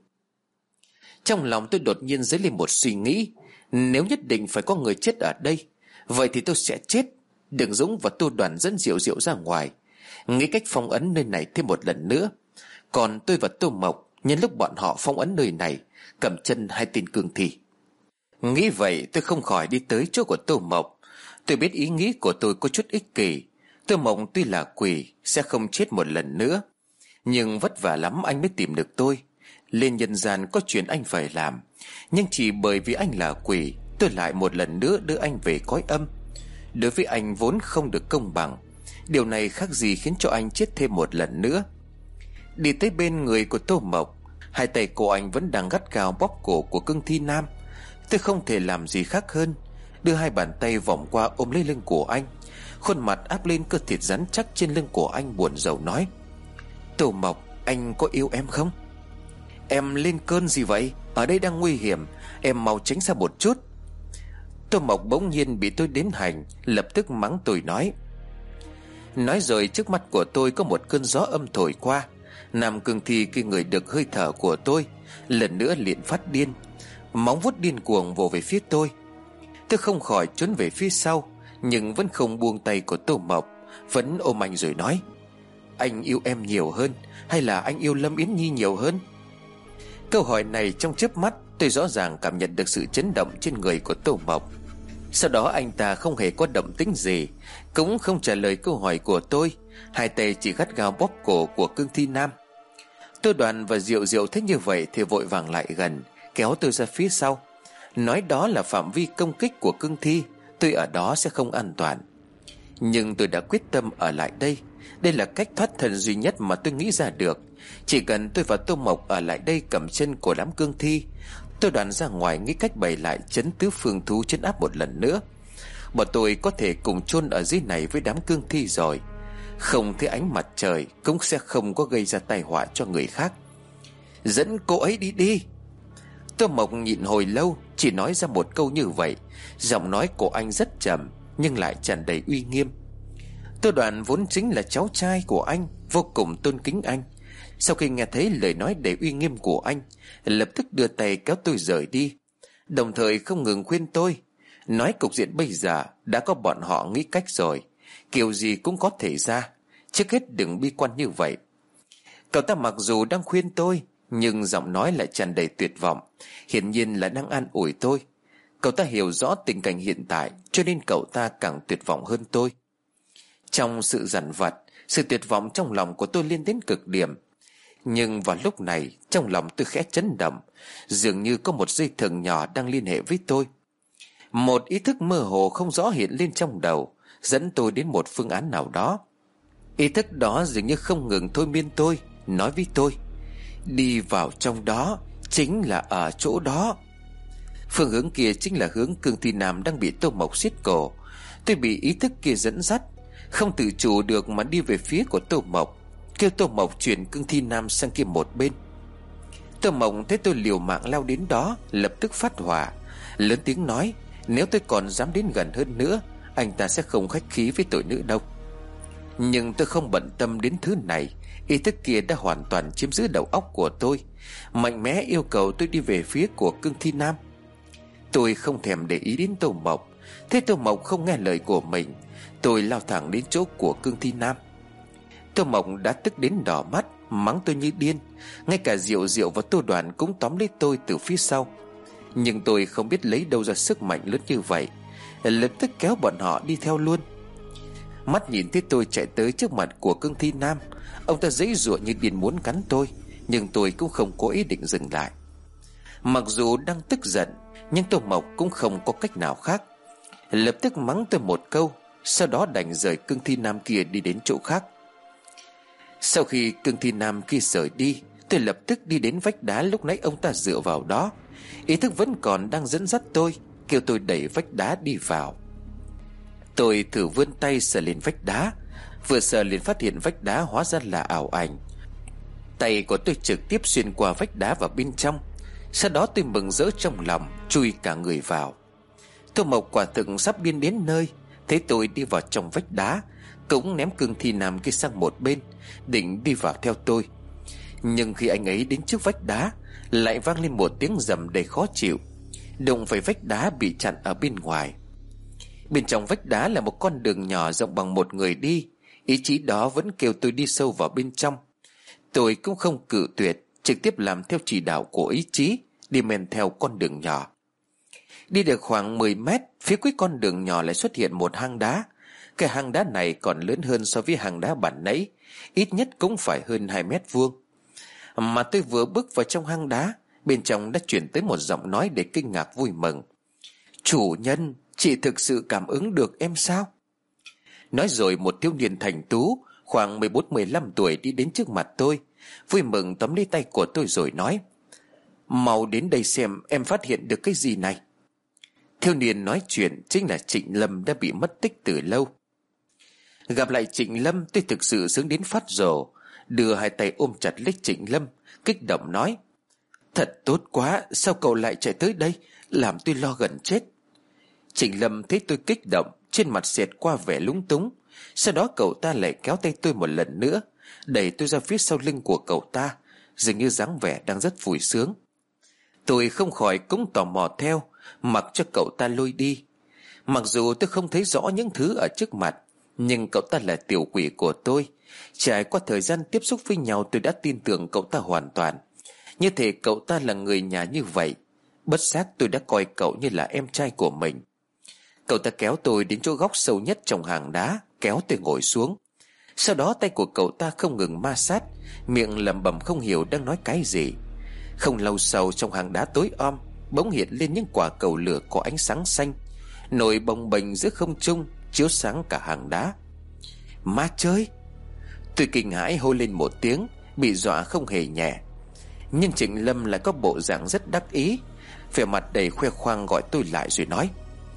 Trong lòng tôi đột nhiên dấy lên một suy nghĩ: nếu nhất định phải có người chết ở đây, vậy thì tôi sẽ chết. Đường Dũng và Tô Đoàn dẫn Diệu Diệu ra ngoài, nghĩ cách phong ấn nơi này thêm một lần nữa. Còn tôi và Tô Mộc nhân lúc bọn họ phong ấn nơi này, cầm chân hai tên cương thi. Nghĩ vậy tôi không khỏi đi tới chỗ của Tô Mộc. Tôi biết ý nghĩ của tôi có chút ích kỷ. Tô Mộc tuy là quỷ, sẽ không chết một lần nữa, nhưng vất vả lắm anh mới tìm được tôi. Lên nhân gian có chuyện anh phải làm, nhưng chỉ bởi vì anh là quỷ, tôi lại một lần nữa đưa anh về cõi âm. Đối với anh vốn không được công bằng. Điều này khác gì khiến cho anh chết thêm một lần nữa. Đi tới bên người của Tô Mộc, hai tay cô anh vẫn đang gắt gao bóp cổ của cương thi nam. Tôi không thể làm gì khác hơn đưa hai bàn tay vòng qua ôm lấy lưng của anh, khuôn mặt áp lên cơ thịt rắn chắc trên lưng của anh, buồn rầu nói: Tô Mộc, anh có yêu em không? Em lên cơn gì vậy? Ở đây đang nguy hiểm, em mau tránh xa một chút. Tô Mộc bỗng nhiên bị tôi đến hành, lập tức mắng tôi nói. Nói rồi trước mắt của tôi có một cơn gió âm thổi qua. Nam cương thi khi ngửi được hơi thở của tôi, lần nữa liền phát điên, móng vuốt điên cuồng vồ về phía tôi. Tôi không khỏi trốn về phía sau, nhưng vẫn không buông tay của Tô Mộc, vẫn ôm anh rồi nói: Anh yêu em nhiều hơn, hay là anh yêu Lâm Yến Nhi nhiều hơn? Câu hỏi này trong chớp mắt tôi rõ ràng cảm nhận được sự chấn động trên người của Tô Mộc. Sau đó anh ta không hề có động tĩnh gì, cũng không trả lời câu hỏi của tôi, hai tay chỉ gắt gao bóp cổ của cương thi nam. Tô Đoàn và Diệu Diệu thấy như vậy thì vội vàng lại gần, kéo tôi ra phía sau, nói đó là phạm vi công kích của cương thi, tôi ở đó sẽ không an toàn. Nhưng tôi đã quyết tâm ở lại đây. Đây là cách thoát thân duy nhất mà tôi nghĩ ra được. Chỉ cần tôi và Tô Mộc ở lại đây cầm chân của đám cương thi, Tô Đoàn ra ngoài nghĩ cách bày lại trấn tứ phương thú trấn áp một lần nữa. bọn tôi có thể cùng chôn ở dưới này với đám cương thi rồi. Không thấy ánh mặt trời cũng sẽ không có gây ra tai họa cho người khác. Dẫn cô ấy đi đi. Tô Mộc nhịn hồi lâu, chỉ nói ra một câu như vậy. Giọng nói của anh rất trầm nhưng lại tràn đầy uy nghiêm. Tô Đoàn vốn chính là cháu trai của anh, vô cùng tôn kính anh. Sau khi nghe thấy lời nói đầy uy nghiêm của anh, lập tức đưa tay kéo tôi rời đi, đồng thời không ngừng khuyên tôi, nói cục diện bây giờ đã có bọn họ nghĩ cách rồi, kiểu gì cũng có thể ra, trước hết đừng bi quan như vậy. Cậu ta mặc dù đang khuyên tôi, nhưng giọng nói lại tràn đầy tuyệt vọng, hiển nhiên là đang an ủi tôi. Cậu ta hiểu rõ tình cảnh hiện tại, cho nên cậu ta càng tuyệt vọng hơn tôi. Trong sự dằn vặt, sự tuyệt vọng trong lòng của tôi lên đến cực điểm. Nhưng vào lúc này, trong lòng tôi khẽ chấn động, dường như có một dây thừng nhỏ đang liên hệ với tôi. Một ý thức mơ hồ không rõ hiện lên trong đầu, dẫn tôi đến một phương án nào đó. Ý thức đó dường như không ngừng thôi miên tôi, nói với tôi: đi vào trong đó, chính là ở chỗ đó. Phương hướng kia chính là hướng Cương Thi Nam đang bị Tô Mộc siết cổ. Tôi bị ý thức kia dẫn dắt, không tự chủ được mà đi về phía của Tô Mộc, kêu Tô Mộc chuyển Cương Thi Nam sang kia một bên. Tô Mộc thấy tôi liều mạng lao đến đó, lập tức phát hỏa, lớn tiếng nói: nếu tôi còn dám đến gần hơn nữa, anh ta sẽ không khách khí với tội nữ đâu. Nhưng tôi không bận tâm đến thứ này. Ý thức kia đã hoàn toàn chiếm giữ đầu óc của tôi, mạnh mẽ yêu cầu tôi đi về phía của Cương Thi Nam. Tôi không thèm để ý đến Tô Mộc. Thế Tô Mộc không nghe lời của mình, tôi lao thẳng đến chỗ của Cương Thi Nam. Tô Mộc đã tức đến đỏ mắt, mắng tôi như điên. Ngay cả Diệu Diệu và Tô Đoàn cũng tóm lấy tôi từ phía sau. Nhưng tôi không biết lấy đâu ra sức mạnh lớn như vậy, lập tức kéo bọn họ đi theo luôn. Mắt nhìn thấy tôi chạy tới trước mặt của Cương Thi Nam, ông ta giãy giụa như điên muốn cắn tôi, nhưng tôi cũng không có ý định dừng lại. Mặc dù đang tức giận, nhưng Tô Mộc cũng không có cách nào khác, lập tức mắng tôi một câu, sau đó đành rời Cương Thi Nam kia đi đến chỗ khác. Sau khi Cương Thi Nam kia rời đi, tôi lập tức đi đến vách đá lúc nãy ông ta dựa vào đó. Ý thức vẫn còn đang dẫn dắt tôi, kêu tôi đẩy vách đá đi vào. Tôi thử vươn tay sờ lên vách đá, vừa sờ liền phát hiện vách đá hóa ra là ảo ảnh. Tay của tôi trực tiếp xuyên qua vách đá vào bên trong. Sau đó tôi mừng rỡ trong lòng, chui cả người vào. Tô Mộc quả thực sắp điên đến nơi, thấy tôi đi vào trong vách đá, cũng ném Cương Thi Nam kia sang một bên, định đi vào theo tôi. Nhưng khi anh ấy đến trước vách đá, lại vang lên một tiếng rầm đầy khó chịu, đụng phải vách đá bị chặn ở bên ngoài. Bên trong vách đá là một con đường nhỏ rộng bằng một người đi. Ý chí đó vẫn kêu tôi đi sâu vào bên trong. Tôi cũng không cự tuyệt, trực tiếp làm theo chỉ đạo của ý chí, đi men theo con đường nhỏ. Đi được khoảng mười mét, phía cuối con đường nhỏ lại xuất hiện một hang đá. Cái hang đá này còn lớn hơn so với hang đá bản nãy, ít nhất cũng phải hơn hai mét vuông. Mà tôi vừa bước vào trong hang đá, bên trong đã chuyển tới một giọng nói để kinh ngạc vui mừng: chủ nhân, chị thực sự cảm ứng được em sao? Nói rồi một thiếu niên thành tú khoảng mười bốn mười lăm tuổi đi đến trước mặt tôi, vui mừng tóm lấy tay của tôi rồi nói: mau đến đây xem em phát hiện được cái gì này. Thiếu niên nói chuyện chính là Trịnh Lâm đã bị mất tích từ lâu. Gặp lại Trịnh Lâm, tôi thực sự sướng đến phát rồ, đưa hai tay ôm chặt lấy Trịnh Lâm, kích động nói: thật tốt quá, sao cậu lại chạy tới đây, làm tôi lo gần chết. Trịnh Lâm thấy tôi kích động, trên mặt xẹt qua vẻ lúng túng. Sau đó cậu ta lại kéo tay tôi một lần nữa, đẩy tôi ra phía sau lưng của cậu ta, dường như dáng vẻ đang rất vui sướng. Tôi không khỏi cũng tò mò theo, mặc cho cậu ta lôi đi. Mặc dù tôi không thấy rõ những thứ ở trước mặt, nhưng cậu ta là tiểu quỷ của tôi. Trải qua thời gian tiếp xúc với nhau, tôi đã tin tưởng cậu ta hoàn toàn. Như thể cậu ta là người nhà như vậy. Bất giác tôi đã coi cậu như là em trai của mình. Cậu ta kéo tôi đến chỗ góc sâu nhất trong hang đá, kéo tôi ngồi xuống. Sau đó tay của cậu ta không ngừng ma sát, miệng lẩm bẩm không hiểu đang nói cái gì. Không lâu sau, trong hang đá tối om bỗng hiện lên những quả cầu lửa có ánh sáng xanh, nổi bồng bềnh giữa không trung, chiếu sáng cả hang đá. Ma chơi! Tôi kinh hãi hô lên một tiếng, bị dọa không hề nhẹ. Nhưng Trịnh Lâm lại có bộ dạng rất đắc ý, vẻ mặt đầy khoe khoang gọi tôi lại rồi nói: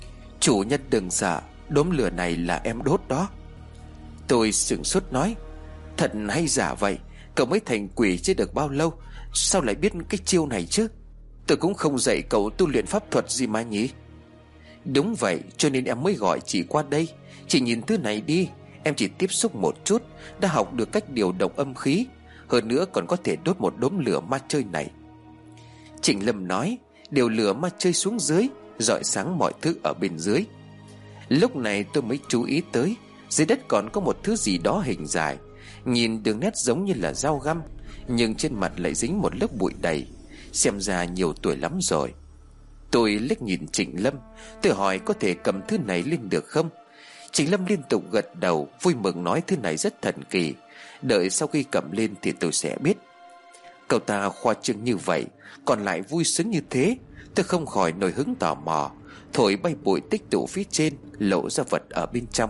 Chủ nhân đừng sợ, đốm lửa này là em đốt đó. Tôi sửng sốt nói: Thật hay giả vậy? Cậu mới thành quỷ chưa được bao lâu, sao lại biết cái chiêu này chứ? Tôi cũng không dạy cậu tu luyện pháp thuật gì mà nhỉ? Đúng vậy, cho nên em mới gọi chị qua đây. Chị nhìn thứ này đi, em chỉ tiếp xúc một chút đã học được cách điều động âm khí, hơn nữa còn có thể đốt một đốm lửa ma chơi này. Trịnh Lâm nói: Điều lửa ma chơi xuống dưới, rọi sáng mọi thứ ở bên dưới. Lúc này tôi mới chú ý tới dưới đất còn có một thứ gì đó hình dài, nhìn đường nét giống như là dao găm, nhưng trên mặt lại dính một lớp bụi đầy, xem ra nhiều tuổi lắm rồi. Tôi liếc nhìn Trịnh Lâm, tôi hỏi có thể cầm thứ này lên được không. Trịnh Lâm liên tục gật đầu, vui mừng nói thứ này rất thần kỳ, đợi sau khi cầm lên thì tôi sẽ biết. Cậu ta khoa trương như vậy, còn lại vui sướng như thế, tôi không khỏi nổi hứng tò mò, thổi bay bụi tích tụ phía trên, lộ ra vật ở bên trong.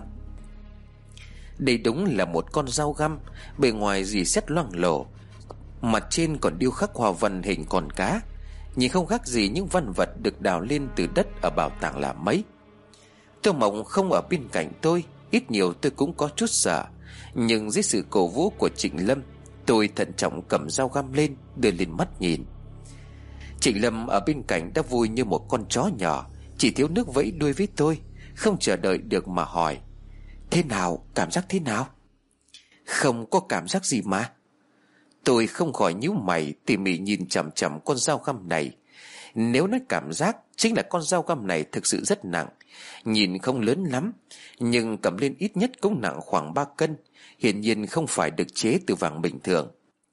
Đây đúng là một con dao găm, bề ngoài rỉ sét loang lổ, mặt trên còn điêu khắc hoa văn hình con cá, nhìn không khác gì những văn vật được đào lên từ đất ở bảo tàng là mấy. Tiêu Mộng không ở bên cạnh tôi, ít nhiều tôi cũng có chút sợ, nhưng dưới sự cổ vũ của Trịnh Lâm, tôi thận trọng cầm dao găm lên, đưa lên mắt nhìn. Trịnh Lâm ở bên cạnh đã vui như một con chó nhỏ, chỉ thiếu nước vẫy đuôi với tôi, không chờ đợi được mà hỏi: Thế nào, cảm giác thế nào? Không có cảm giác gì mà. Tôi không khỏi nhíu mày, tỉ mỉ nhìn chằm chằm con dao găm này. Nếu nói cảm giác, chính là con dao găm này thực sự rất nặng. Nhìn không lớn lắm, nhưng cầm lên ít nhất cũng nặng khoảng ba cân, hiển nhiên không phải được chế từ vàng bình thường.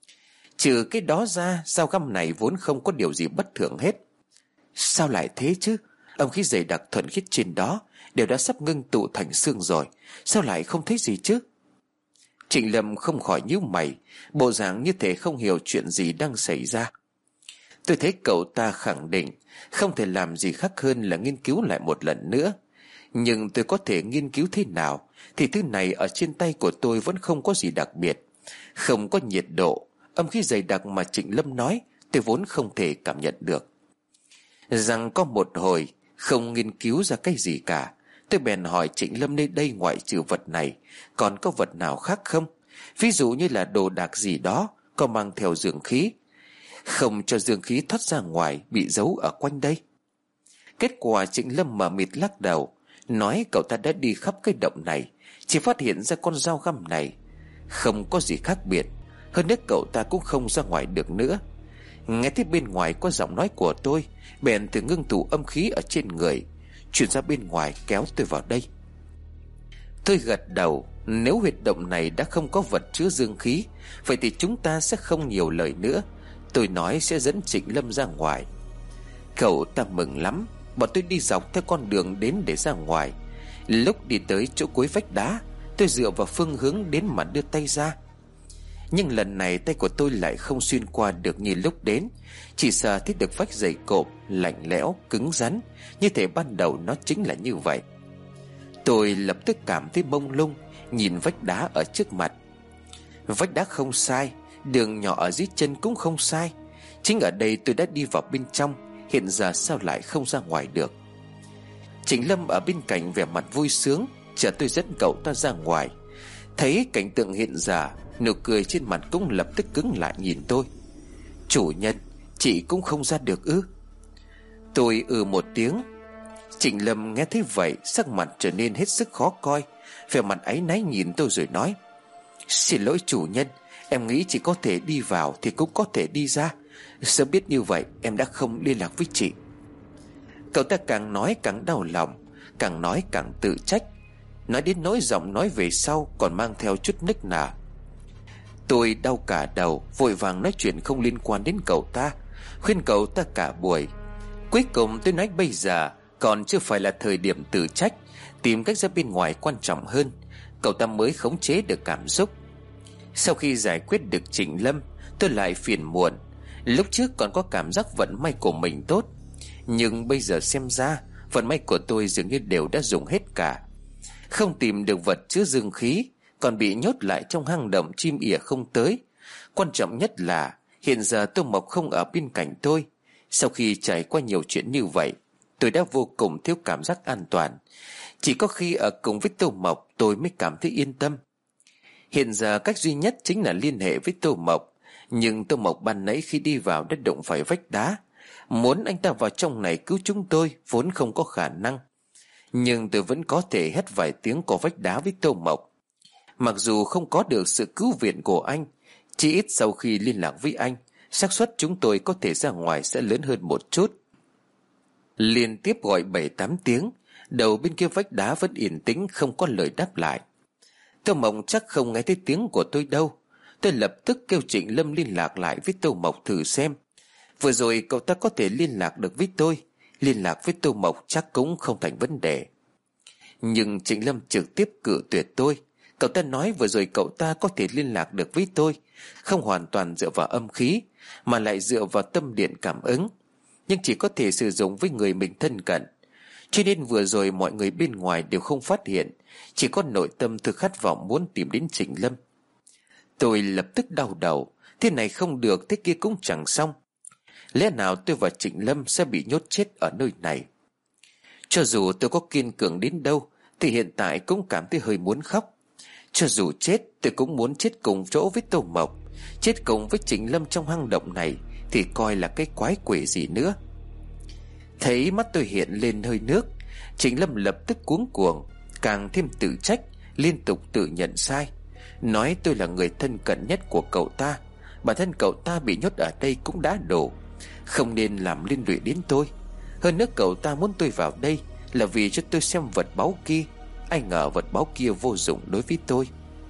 Trừ cái đó ra, dao găm này vốn không có điều gì bất thường hết. Sao lại thế chứ? Âm khí dày đặc thuần khiết trên đó đều đã sắp ngưng tụ thành xương rồi, sao lại không thấy gì chứ? Trịnh Lâm không khỏi nhíu mày, bộ dạng như thể không hiểu chuyện gì đang xảy ra. Tôi thấy cậu ta khẳng định không thể làm gì khác hơn là nghiên cứu lại một lần nữa. Nhưng tôi có thể nghiên cứu thế nào thì thứ này ở trên tay của tôi vẫn không có gì đặc biệt, không có nhiệt độ, âm khí dày đặc mà Trịnh Lâm nói tôi vốn không thể cảm nhận được. Rằng có một hồi không nghiên cứu ra cái gì cả, tôi bèn hỏi Trịnh Lâm nơi đây ngoại trừ vật này còn có vật nào khác không? Ví dụ như là đồ đạc gì đó có mang theo dương khí, không cho dương khí thoát ra ngoài, bị giấu ở quanh đây. Kết quả Trịnh Lâm mở mịt lắc đầu, nói cậu ta đã đi khắp cái động này, chỉ phát hiện ra con dao găm này, không có gì khác biệt. Hơn nữa cậu ta cũng không ra ngoài được nữa. Nghe thấy bên ngoài có giọng nói của tôi, bèn từ ngưng tụ âm khí ở trên người truyền ra bên ngoài, kéo tôi vào đây. Tôi gật đầu, nếu huyệt động này đã không có vật chứa dương khí, vậy thì chúng ta sẽ không nhiều lời nữa. Tôi nói sẽ dẫn Trịnh Lâm ra ngoài. Cậu ta mừng lắm. Bọn tôi đi dọc theo con đường đến để ra ngoài. Lúc đi tới chỗ cuối vách đá, tôi dựa vào phương hướng đến mà đưa tay ra. Nhưng lần này tay của tôi lại không xuyên qua được như lúc đến, chỉ sờ thấy được vách dày cộm, lạnh lẽo, cứng rắn, như thể ban đầu nó chính là như vậy. Tôi lập tức cảm thấy mông lung, nhìn vách đá ở trước mặt. Vách đá không sai, đường nhỏ ở dưới chân cũng không sai. Chính ở đây tôi đã đi vào bên trong, hiện giờ sao lại không ra ngoài được? Trịnh Lâm ở bên cạnh vẻ mặt vui sướng, chờ tôi dẫn cậu ta ra ngoài. Thấy cảnh tượng hiện giờ, nụ cười trên mặt cũng lập tức cứng lại nhìn tôi. Chủ nhân, chị cũng không ra được ư? Tôi ừ một tiếng. Trịnh Lâm nghe thấy vậy, sắc mặt trở nên hết sức khó coi, vẻ mặt áy náy nhìn tôi rồi nói: Xin lỗi chủ nhân, em nghĩ chỉ có thể đi vào thì cũng có thể đi ra. Sớm biết như vậy em đã không liên lạc với chị. Cậu ta càng nói càng đau lòng, càng nói càng tự trách, nói đến nỗi giọng nói về sau còn mang theo chút nức nở. Tôi đau cả đầu, vội vàng nói chuyện không liên quan đến cậu ta, khuyên cậu ta cả buổi. Cuối cùng tôi nói bây giờ còn chưa phải là thời điểm tự trách, tìm cách ra bên ngoài quan trọng hơn. Cậu ta mới khống chế được cảm xúc. Sau khi giải quyết được Trịnh Lâm, tôi lại phiền muộn. Lúc trước còn có cảm giác vận may của mình tốt, nhưng bây giờ xem ra vận may của tôi dường như đều đã dùng hết cả. Không tìm được vật chứa dương khí, còn bị nhốt lại trong hang động chim ỉa không tới. Quan trọng nhất là hiện giờ Tô Mộc không ở bên cạnh tôi. Sau khi trải qua nhiều chuyện như vậy, tôi đã vô cùng thiếu cảm giác an toàn. Chỉ có khi ở cùng với Tô Mộc tôi mới cảm thấy yên tâm. Hiện giờ cách duy nhất chính là liên hệ với Tô Mộc. Nhưng Tô Mộc ban nãy khi đi vào đã đụng phải vách đá. Muốn anh ta vào trong này cứu chúng tôi vốn không có khả năng. Nhưng tôi vẫn có thể hét vài tiếng có vách đá với Tô Mộc. Mặc dù không có được sự cứu viện của anh, chỉ ít sau khi liên lạc với anh, xác suất chúng tôi có thể ra ngoài sẽ lớn hơn một chút. Liên tiếp gọi bảy tám tiếng, đầu bên kia vách đá vẫn yên tĩnh, không có lời đáp lại. Tô Mộc chắc không nghe thấy tiếng của tôi đâu. Tôi lập tức kêu Trịnh Lâm liên lạc lại với Tô Mộc thử xem. Vừa rồi cậu ta có thể liên lạc được với tôi, liên lạc với Tô Mộc chắc cũng không thành vấn đề. Nhưng Trịnh Lâm trực tiếp cự tuyệt tôi. Cậu ta nói vừa rồi cậu ta có thể liên lạc được với tôi, không hoàn toàn dựa vào âm khí, mà lại dựa vào tâm điện cảm ứng, nhưng chỉ có thể sử dụng với người mình thân cận. Cho nên vừa rồi mọi người bên ngoài đều không phát hiện, chỉ có nội tâm tôi khát vọng muốn tìm đến Trịnh Lâm. Tôi lập tức đau đầu, thế này không được, thế kia cũng chẳng xong. Lẽ nào tôi và Trịnh Lâm sẽ bị nhốt chết ở nơi này? Cho dù tôi có kiên cường đến đâu thì hiện tại cũng cảm thấy hơi muốn khóc. Cho dù chết tôi cũng muốn chết cùng chỗ với Tô Mộc, chết cùng với Trịnh Lâm trong hang động này thì coi là cái quái quỷ gì nữa. Thấy mắt tôi hiện lên hơi nước, Trịnh Lâm lập tức cuống cuồng, càng thêm tự trách, liên tục tự nhận sai, nói tôi là người thân cận nhất của cậu ta. Bản thân cậu ta bị nhốt ở đây cũng đã đủ, không nên làm liên lụy đến tôi. Hơn nữa cậu ta muốn tôi vào đây là vì cho tôi xem vật báu kia. Ai ngờ vật báu kia vô dụng đối với tôi.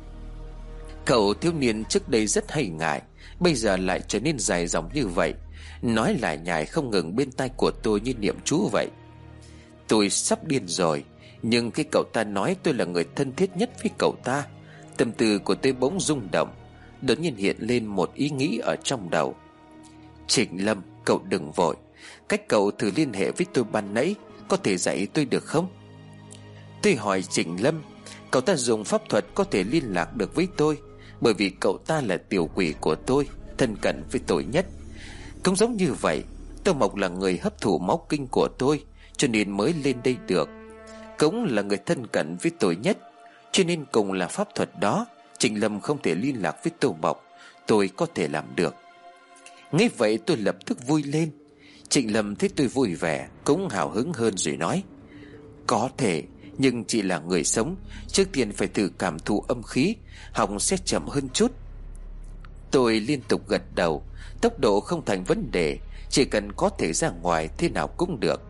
Cậu thiếu niên trước đây rất hay ngại, bây giờ lại trở nên dài dòng như vậy, nói lại nhải không ngừng bên tai của tôi như niệm chú vậy. Tôi sắp điên rồi. Nhưng khi cậu ta nói tôi là người thân thiết nhất với cậu ta, tâm tư của tôi bỗng rung động. Đột nhiên hiện lên một ý nghĩ ở trong đầu. Trịnh Lâm, cậu đừng vội. Cách cậu thử liên hệ với tôi ban nãy, có thể dạy tôi được không? Tôi hỏi Trịnh Lâm. Cậu ta dùng pháp thuật có thể liên lạc được với tôi, bởi vì cậu ta là tiểu quỷ của tôi, thân cận với tôi nhất. Cũng giống như vậy, Tô Mộc là người hấp thụ máu kinh của tôi, cho nên mới lên đây được. Cũng là người thân cận với tôi nhất, cho nên cùng là pháp thuật đó, Trịnh Lâm không thể liên lạc với Tô Mộc, tôi có thể làm được. Nghe vậy tôi lập tức vui lên. Trịnh Lâm thấy tôi vui vẻ cũng hào hứng hơn rồi nói: Có thể, nhưng chỉ là người sống, trước tiên phải thử cảm thụ âm khí, học sẽ chậm hơn chút. Tôi liên tục gật đầu. Tốc độ không thành vấn đề, chỉ cần có thể ra ngoài thế nào cũng được.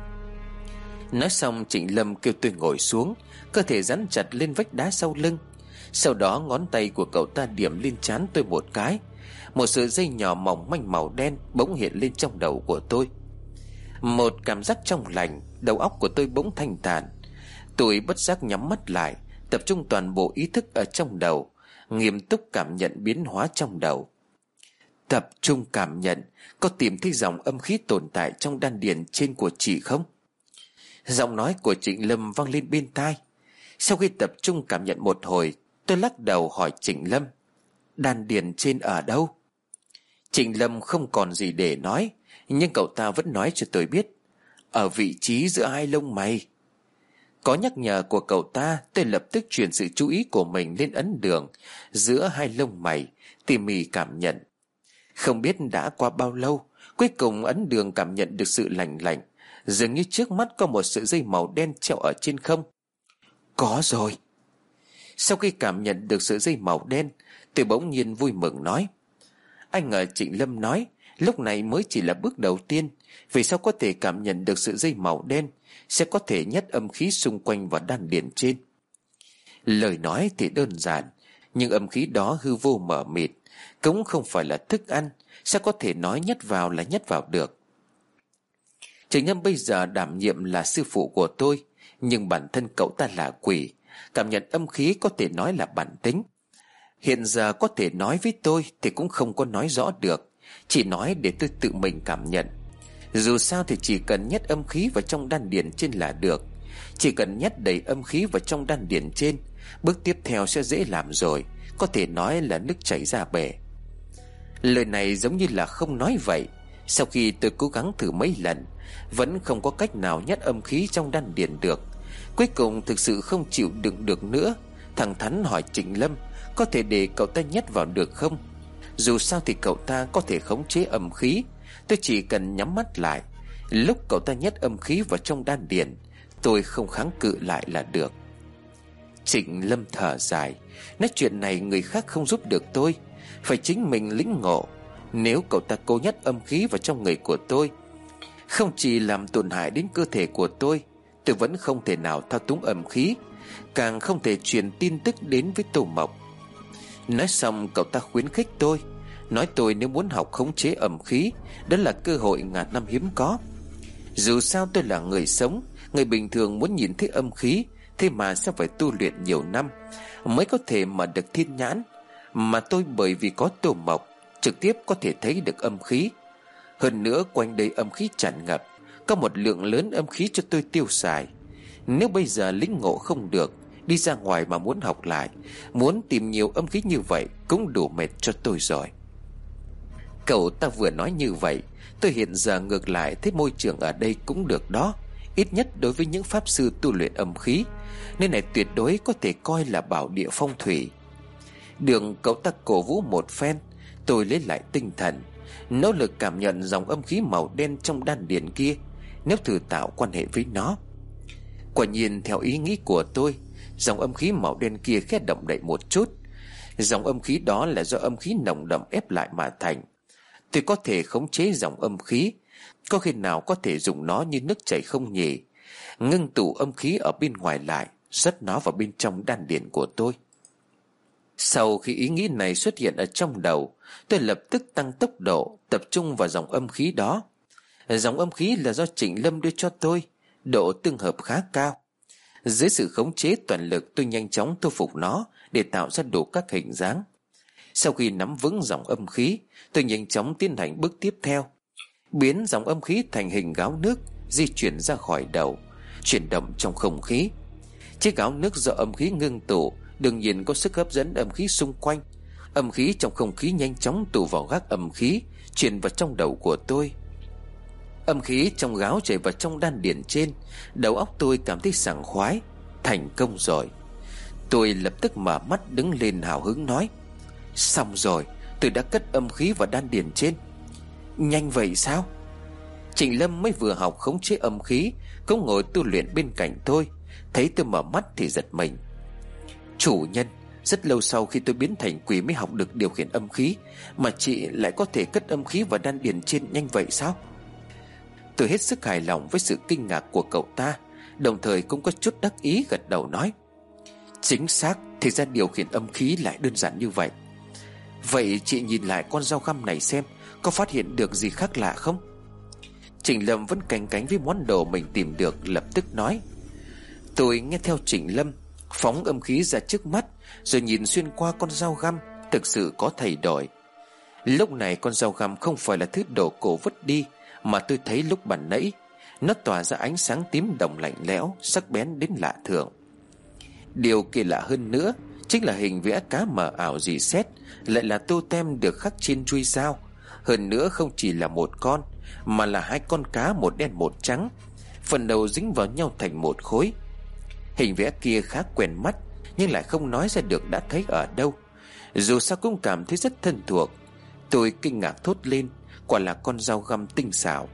Nói xong Trịnh Lâm kêu tôi ngồi xuống, cơ thể dán chặt lên vách đá sau lưng. Sau đó ngón tay của cậu ta điểm lên trán tôi một cái. Một sợi dây nhỏ mỏng manh màu đen bỗng hiện lên trong đầu của tôi. Một cảm giác trong lành, đầu óc của tôi bỗng thanh thản. Tôi bất giác nhắm mắt lại, tập trung toàn bộ ý thức ở trong đầu, nghiêm túc cảm nhận biến hóa trong đầu. Tập trung cảm nhận. Có tìm thấy dòng âm khí tồn tại trong đan điền trên của chị không? Giọng nói của Trịnh Lâm vang lên bên tai. Sau khi tập trung cảm nhận một hồi, tôi lắc đầu hỏi Trịnh Lâm: Đan điền trên ở đâu? Trịnh Lâm không còn gì để nói, nhưng cậu ta vẫn nói cho tôi biết: Ở vị trí giữa hai lông mày. Có nhắc nhở của cậu ta, tôi lập tức chuyển sự chú ý của mình lên ấn đường giữa hai lông mày, tỉ mỉ cảm nhận. Không biết đã qua bao lâu, cuối cùng ấn đường cảm nhận được sự lành lạnh, dường như trước mắt có một sợi dây màu đen treo ở trên không. Có rồi. Sau khi cảm nhận được sợi dây màu đen, tôi bỗng nhiên vui mừng nói: Anh ngờ Trịnh Lâm nói lúc này mới chỉ là bước đầu tiên, vì sao có thể cảm nhận được sợi dây màu đen sẽ có thể nhét âm khí xung quanh vào đan điền trên. Lời nói thì đơn giản, nhưng âm khí đó hư vô mờ mịt, cũng không phải là thức ăn, sao có thể nói nhét vào là nhét vào được. Trịnh Lâm bây giờ đảm nhiệm là sư phụ của tôi, nhưng bản thân cậu ta là quỷ, cảm nhận âm khí có thể nói là bản tính. Hiện giờ có thể nói với tôi thì cũng không có nói rõ được, chỉ nói để tôi tự mình cảm nhận. Dù sao thì chỉ cần nhét âm khí vào trong đan điền trên là được. Chỉ cần nhét đầy âm khí vào trong đan điền trên, bước tiếp theo sẽ dễ làm rồi, có thể nói là nước chảy ra bể. Lời này giống như là không nói vậy, Sau khi tôi cố gắng thử mấy lần, vẫn không có cách nào nhét âm khí trong đan điền được. Cuối cùng thực sự không chịu đựng được nữa, thẳng thắn hỏi Trịnh Lâm có thể để cậu ta nhét vào được không. Dù sao thì cậu ta có thể khống chế âm khí, tôi chỉ cần nhắm mắt lại. Lúc cậu ta nhét âm khí vào trong đan điền, tôi không kháng cự lại là được. Trịnh Lâm thở dài, nói chuyện này người khác không giúp được tôi, phải chính mình lĩnh ngộ. Nếu cậu ta cố nhét âm khí vào trong người của tôi, không chỉ làm tổn hại đến cơ thể của tôi, tôi vẫn không thể nào thao túng âm khí, càng không thể truyền tin tức đến với Tô Mộc. Nói xong cậu ta khuyến khích tôi, nói tôi nếu muốn học khống chế âm khí, đó là cơ hội ngàn năm hiếm có. Dù sao tôi là người sống, người bình thường muốn nhìn thấy âm khí, thế mà sẽ phải tu luyện nhiều năm mới có thể mà được thiên nhãn. Mà tôi bởi vì có Tô Mộc, trực tiếp có thể thấy được âm khí. Hơn nữa quanh đây âm khí tràn ngập, có một lượng lớn âm khí cho tôi tiêu xài. Nếu bây giờ lĩnh ngộ không được, đi ra ngoài mà muốn học lại, muốn tìm nhiều âm khí như vậy cũng đủ mệt cho tôi rồi. Cậu ta vừa nói như vậy, tôi hiện giờ ngược lại thấy môi trường ở đây cũng được đó. Ít nhất đối với những pháp sư tu luyện âm khí, nơi này tuyệt đối có thể coi là bảo địa phong thủy. Đường cậu ta cổ vũ một phen, tôi lấy lại tinh thần, nỗ lực cảm nhận dòng âm khí màu đen trong đan điền kia, nếu thử tạo quan hệ với nó. Quả nhiên theo ý nghĩ của tôi, dòng âm khí màu đen kia khẽ động đậy một chút. Dòng âm khí đó là do âm khí nồng đậm ép lại mà thành. Tôi có thể khống chế dòng âm khí, có khi nào có thể dùng nó như nước chảy không nhỉ? Ngưng tụ âm khí ở bên ngoài lại, dắt nó vào bên trong đan điền của tôi. Sau khi ý nghĩ này xuất hiện ở trong đầu, tôi lập tức tăng tốc độ, tập trung vào dòng âm khí đó. Dòng âm khí là do Trịnh Lâm đưa cho tôi, độ tương hợp khá cao. Dưới sự khống chế toàn lực, tôi nhanh chóng thu phục nó để tạo ra đủ các hình dáng. Sau khi nắm vững dòng âm khí, tôi nhanh chóng tiến hành bước tiếp theo, biến dòng âm khí thành hình gáo nước, di chuyển ra khỏi đầu, chuyển động trong không khí. Chiếc gáo nước do âm khí ngưng tụ đương nhiên có sức hấp dẫn âm khí xung quanh. Âm khí trong không khí nhanh chóng tụ vào gác âm khí, truyền vào trong đầu của tôi. Âm khí trong gáo chảy vào trong đan điền trên, đầu óc tôi cảm thấy sảng khoái. Thành công rồi. Tôi lập tức mở mắt đứng lên hào hứng nói: xong rồi, tôi đã cất âm khí vào đan điền trên. Nhanh vậy sao? Trịnh Lâm mới vừa học khống chế âm khí, cũng ngồi tu luyện bên cạnh tôi, thấy tôi mở mắt thì giật mình. Chủ nhân, rất lâu sau khi tôi biến thành quỷ mới học được điều khiển âm khí, mà chị lại có thể cất âm khí vào đan điền trên nhanh vậy sao? Tôi hết sức hài lòng với sự kinh ngạc của cậu ta, đồng thời cũng có chút đắc ý gật đầu nói: chính xác, thì ra điều khiển âm khí lại đơn giản như vậy. Vậy chị nhìn lại con dao găm này xem, có phát hiện được gì khác lạ không? Trịnh Lâm vẫn canh cánh với món đồ mình tìm được, lập tức nói. Tôi nghe theo Trịnh Lâm, phóng âm khí ra trước mắt, rồi nhìn xuyên qua con dao găm, thực sự có thay đổi. Lúc này con dao găm không phải là thứ đồ cổ vứt đi mà tôi thấy lúc ban nãy. Nó tỏa ra ánh sáng tím đồng lạnh lẽo, sắc bén đến lạ thường. Điều kỳ lạ hơn nữa chính là hình vẽ cá mờ ảo rỉ sét lại là tô tem được khắc trên chuôi dao. Hơn nữa không chỉ là một con, mà là hai con cá, một đen một trắng, phần đầu dính vào nhau thành một khối. Hình vẽ kia khá quen mắt, nhưng lại không nói ra được đã thấy ở đâu. Dù sao cũng cảm thấy rất thân thuộc. Tôi kinh ngạc thốt lên, quả là con dao găm tinh xảo.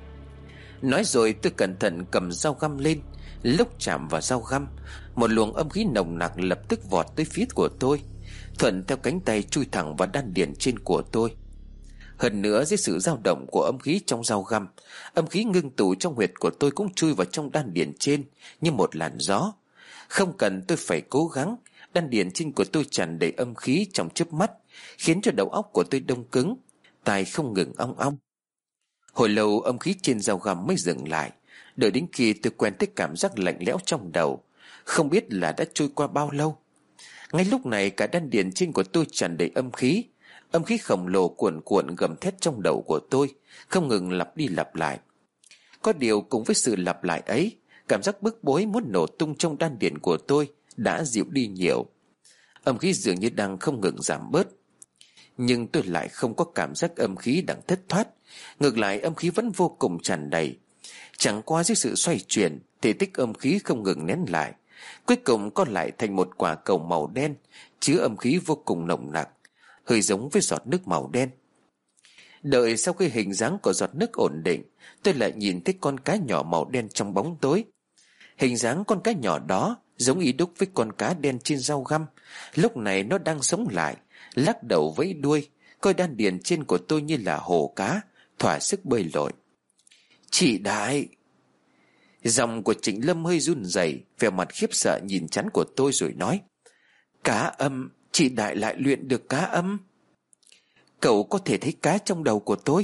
Nói rồi tôi cẩn thận cầm dao găm lên. Lúc chạm vào dao găm, một luồng âm khí nồng nặc lập tức vọt tới phía của tôi, thuận theo cánh tay chui thẳng vào đan điền trên của tôi. Hơn nữa dưới sự dao động của âm khí trong dao găm, âm khí ngưng tụ trong huyệt của tôi cũng chui vào trong đan điền trên như một làn gió. Không cần tôi phải cố gắng, đan điền trên của tôi tràn đầy âm khí trong chớp mắt, khiến cho đầu óc của tôi đông cứng, tai không ngừng ong ong. Hồi lâu âm khí trên dao găm mới dừng lại. Đợi đến khi tôi quen tới cảm giác lạnh lẽo trong đầu, không biết là đã trôi qua bao lâu. Ngay lúc này cả đan điền trên của tôi tràn đầy âm khí. Âm khí khổng lồ cuồn cuộn gầm thét trong đầu của tôi, không ngừng lặp đi lặp lại. Có điều cùng với sự lặp lại ấy, cảm giác bức bối muốn nổ tung trong đan điền của tôi đã dịu đi nhiều. Âm khí dường như đang không ngừng giảm bớt. Nhưng tôi lại không có cảm giác âm khí đang thất thoát. Ngược lại âm khí vẫn vô cùng tràn đầy. Chẳng qua dưới sự xoay chuyển, thể tích âm khí không ngừng nén lại, cuối cùng có lại thành một quả cầu màu đen, chứa âm khí vô cùng nồng nặc, hơi giống với giọt nước màu đen. Đợi sau khi hình dáng của giọt nước ổn định, tôi lại nhìn thấy con cá nhỏ màu đen trong bóng tối. Hình dáng con cá nhỏ đó giống y đúc với con cá đen trên dao găm. Lúc này nó đang sống lại, lắc đầu vẫy đuôi, coi đan điền trên của tôi như là hồ cá, thỏa sức bơi lội. Chị Đại! Giọng của Trịnh Lâm hơi run rẩy, vẻ mặt khiếp sợ nhìn chắn của tôi rồi nói: Cá âm, chị Đại lại luyện được cá âm? Cậu có thể thấy cá trong đầu của tôi?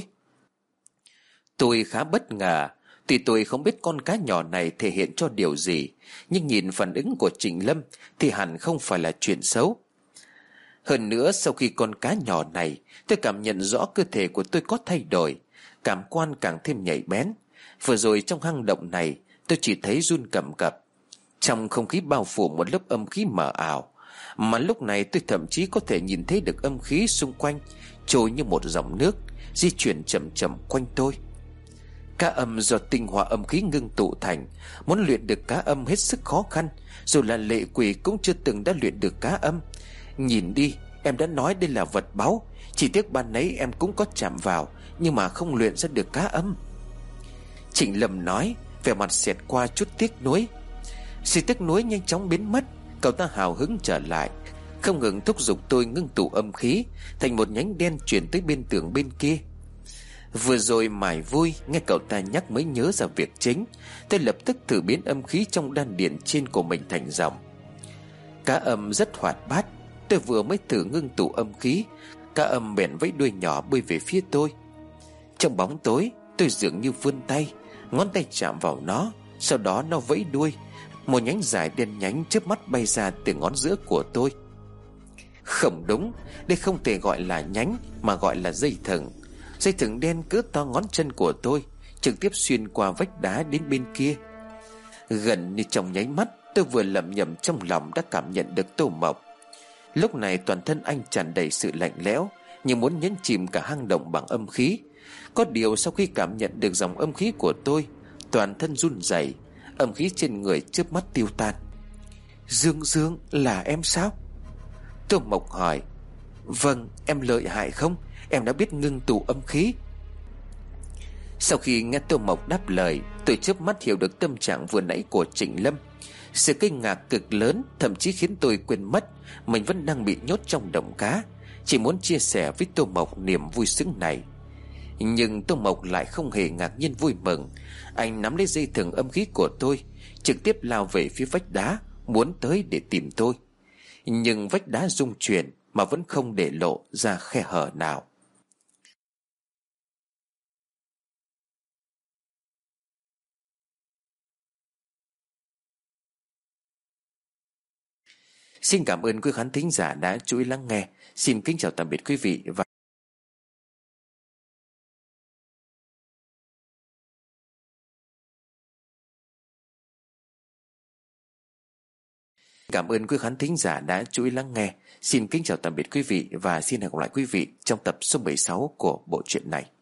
Tôi khá bất ngờ. Tuy tôi không biết con cá nhỏ này thể hiện cho điều gì, nhưng nhìn phản ứng của Trịnh Lâm thì hẳn không phải là chuyện xấu. Hơn nữa, sau khi con cá nhỏ này, tôi cảm nhận rõ cơ thể của tôi có thay đổi, cảm quan càng thêm nhạy bén. Vừa rồi trong hang động này, tôi chỉ thấy run cầm cập. Trong không khí bao phủ một lớp âm khí mờ ảo, mà lúc này tôi thậm chí có thể nhìn thấy được âm khí xung quanh trôi như một dòng nước, di chuyển chậm chậm quanh tôi. Cá âm do tinh hoa âm khí ngưng tụ thành, muốn luyện được cá âm hết sức khó khăn. Dù là lệ quỷ cũng chưa từng đã luyện được cá âm. Nhìn đi, em đã nói đây là vật báu, chỉ tiếc ban nấy em cũng có chạm vào, nhưng mà không luyện ra được cá âm. Trịnh Lâm nói, vẻ mặt xẹt qua chút tiếc nuối. Sự tiếc nuối nhanh chóng biến mất, cậu ta hào hứng trở lại, không ngừng thúc giục tôi ngưng tụ âm khí thành một nhánh đen chuyển tới bên tường bên kia. Vừa rồi mải vui, nghe cậu ta nhắc mới nhớ ra việc chính. Tôi lập tức thử biến âm khí trong đan điền trên của mình thành dòng. Cá âm rất hoạt bát. Tôi vừa mới thử ngưng tụ âm khí, cá âm bèn vẫy đuôi nhỏ bơi về phía tôi. Trong bóng tối, tôi dường như vươn tay, ngón tay chạm vào nó, sau đó nó vẫy đuôi. Một nhánh dài đen nhánh chớp mắt bay ra từ ngón giữa của tôi. Không đúng, đây không thể gọi là nhánh mà gọi là dây thừng. Dây thừng đen cỡ to ngón chân của tôi, trực tiếp xuyên qua vách đá đến bên kia. Gần như trong nháy mắt, tôi vừa lẩm nhẩm trong lòng đã cảm nhận được Tô Mộc. Lúc này toàn thân anh tràn đầy sự lạnh lẽo, như muốn nhấn chìm cả hang động bằng âm khí. Có điều sau khi cảm nhận được dòng âm khí của tôi, toàn thân run rẩy, âm khí trên người chớp mắt tiêu tan. Dương Dương, là em sao? Tô Mộc hỏi. Vâng, em lợi hại không? Em đã biết ngưng tụ âm khí. Sau khi nghe Tô Mộc đáp lời, tôi chớp mắt hiểu được tâm trạng vừa nãy của Trịnh Lâm. Sự kinh ngạc cực lớn thậm chí khiến tôi quên mất mình vẫn đang bị nhốt trong động cá, chỉ muốn chia sẻ với Tô Mộc niềm vui sướng này. Nhưng Tô Mộc lại không hề ngạc nhiên vui mừng. Anh nắm lấy dây thừng âm khí của tôi, trực tiếp lao về phía vách đá, muốn tới để tìm tôi. Nhưng vách đá rung chuyển mà vẫn không để lộ ra khe hở nào. Xin cảm ơn quý khán thính giả đã chú ý lắng nghe. Xin kính chào tạm biệt quý vị và Cảm ơn quý khán thính giả đã chú ý lắng nghe. Xin kính chào tạm biệt quý vị và xin hẹn gặp lại quý vị trong tập số mười sáu của bộ truyện này.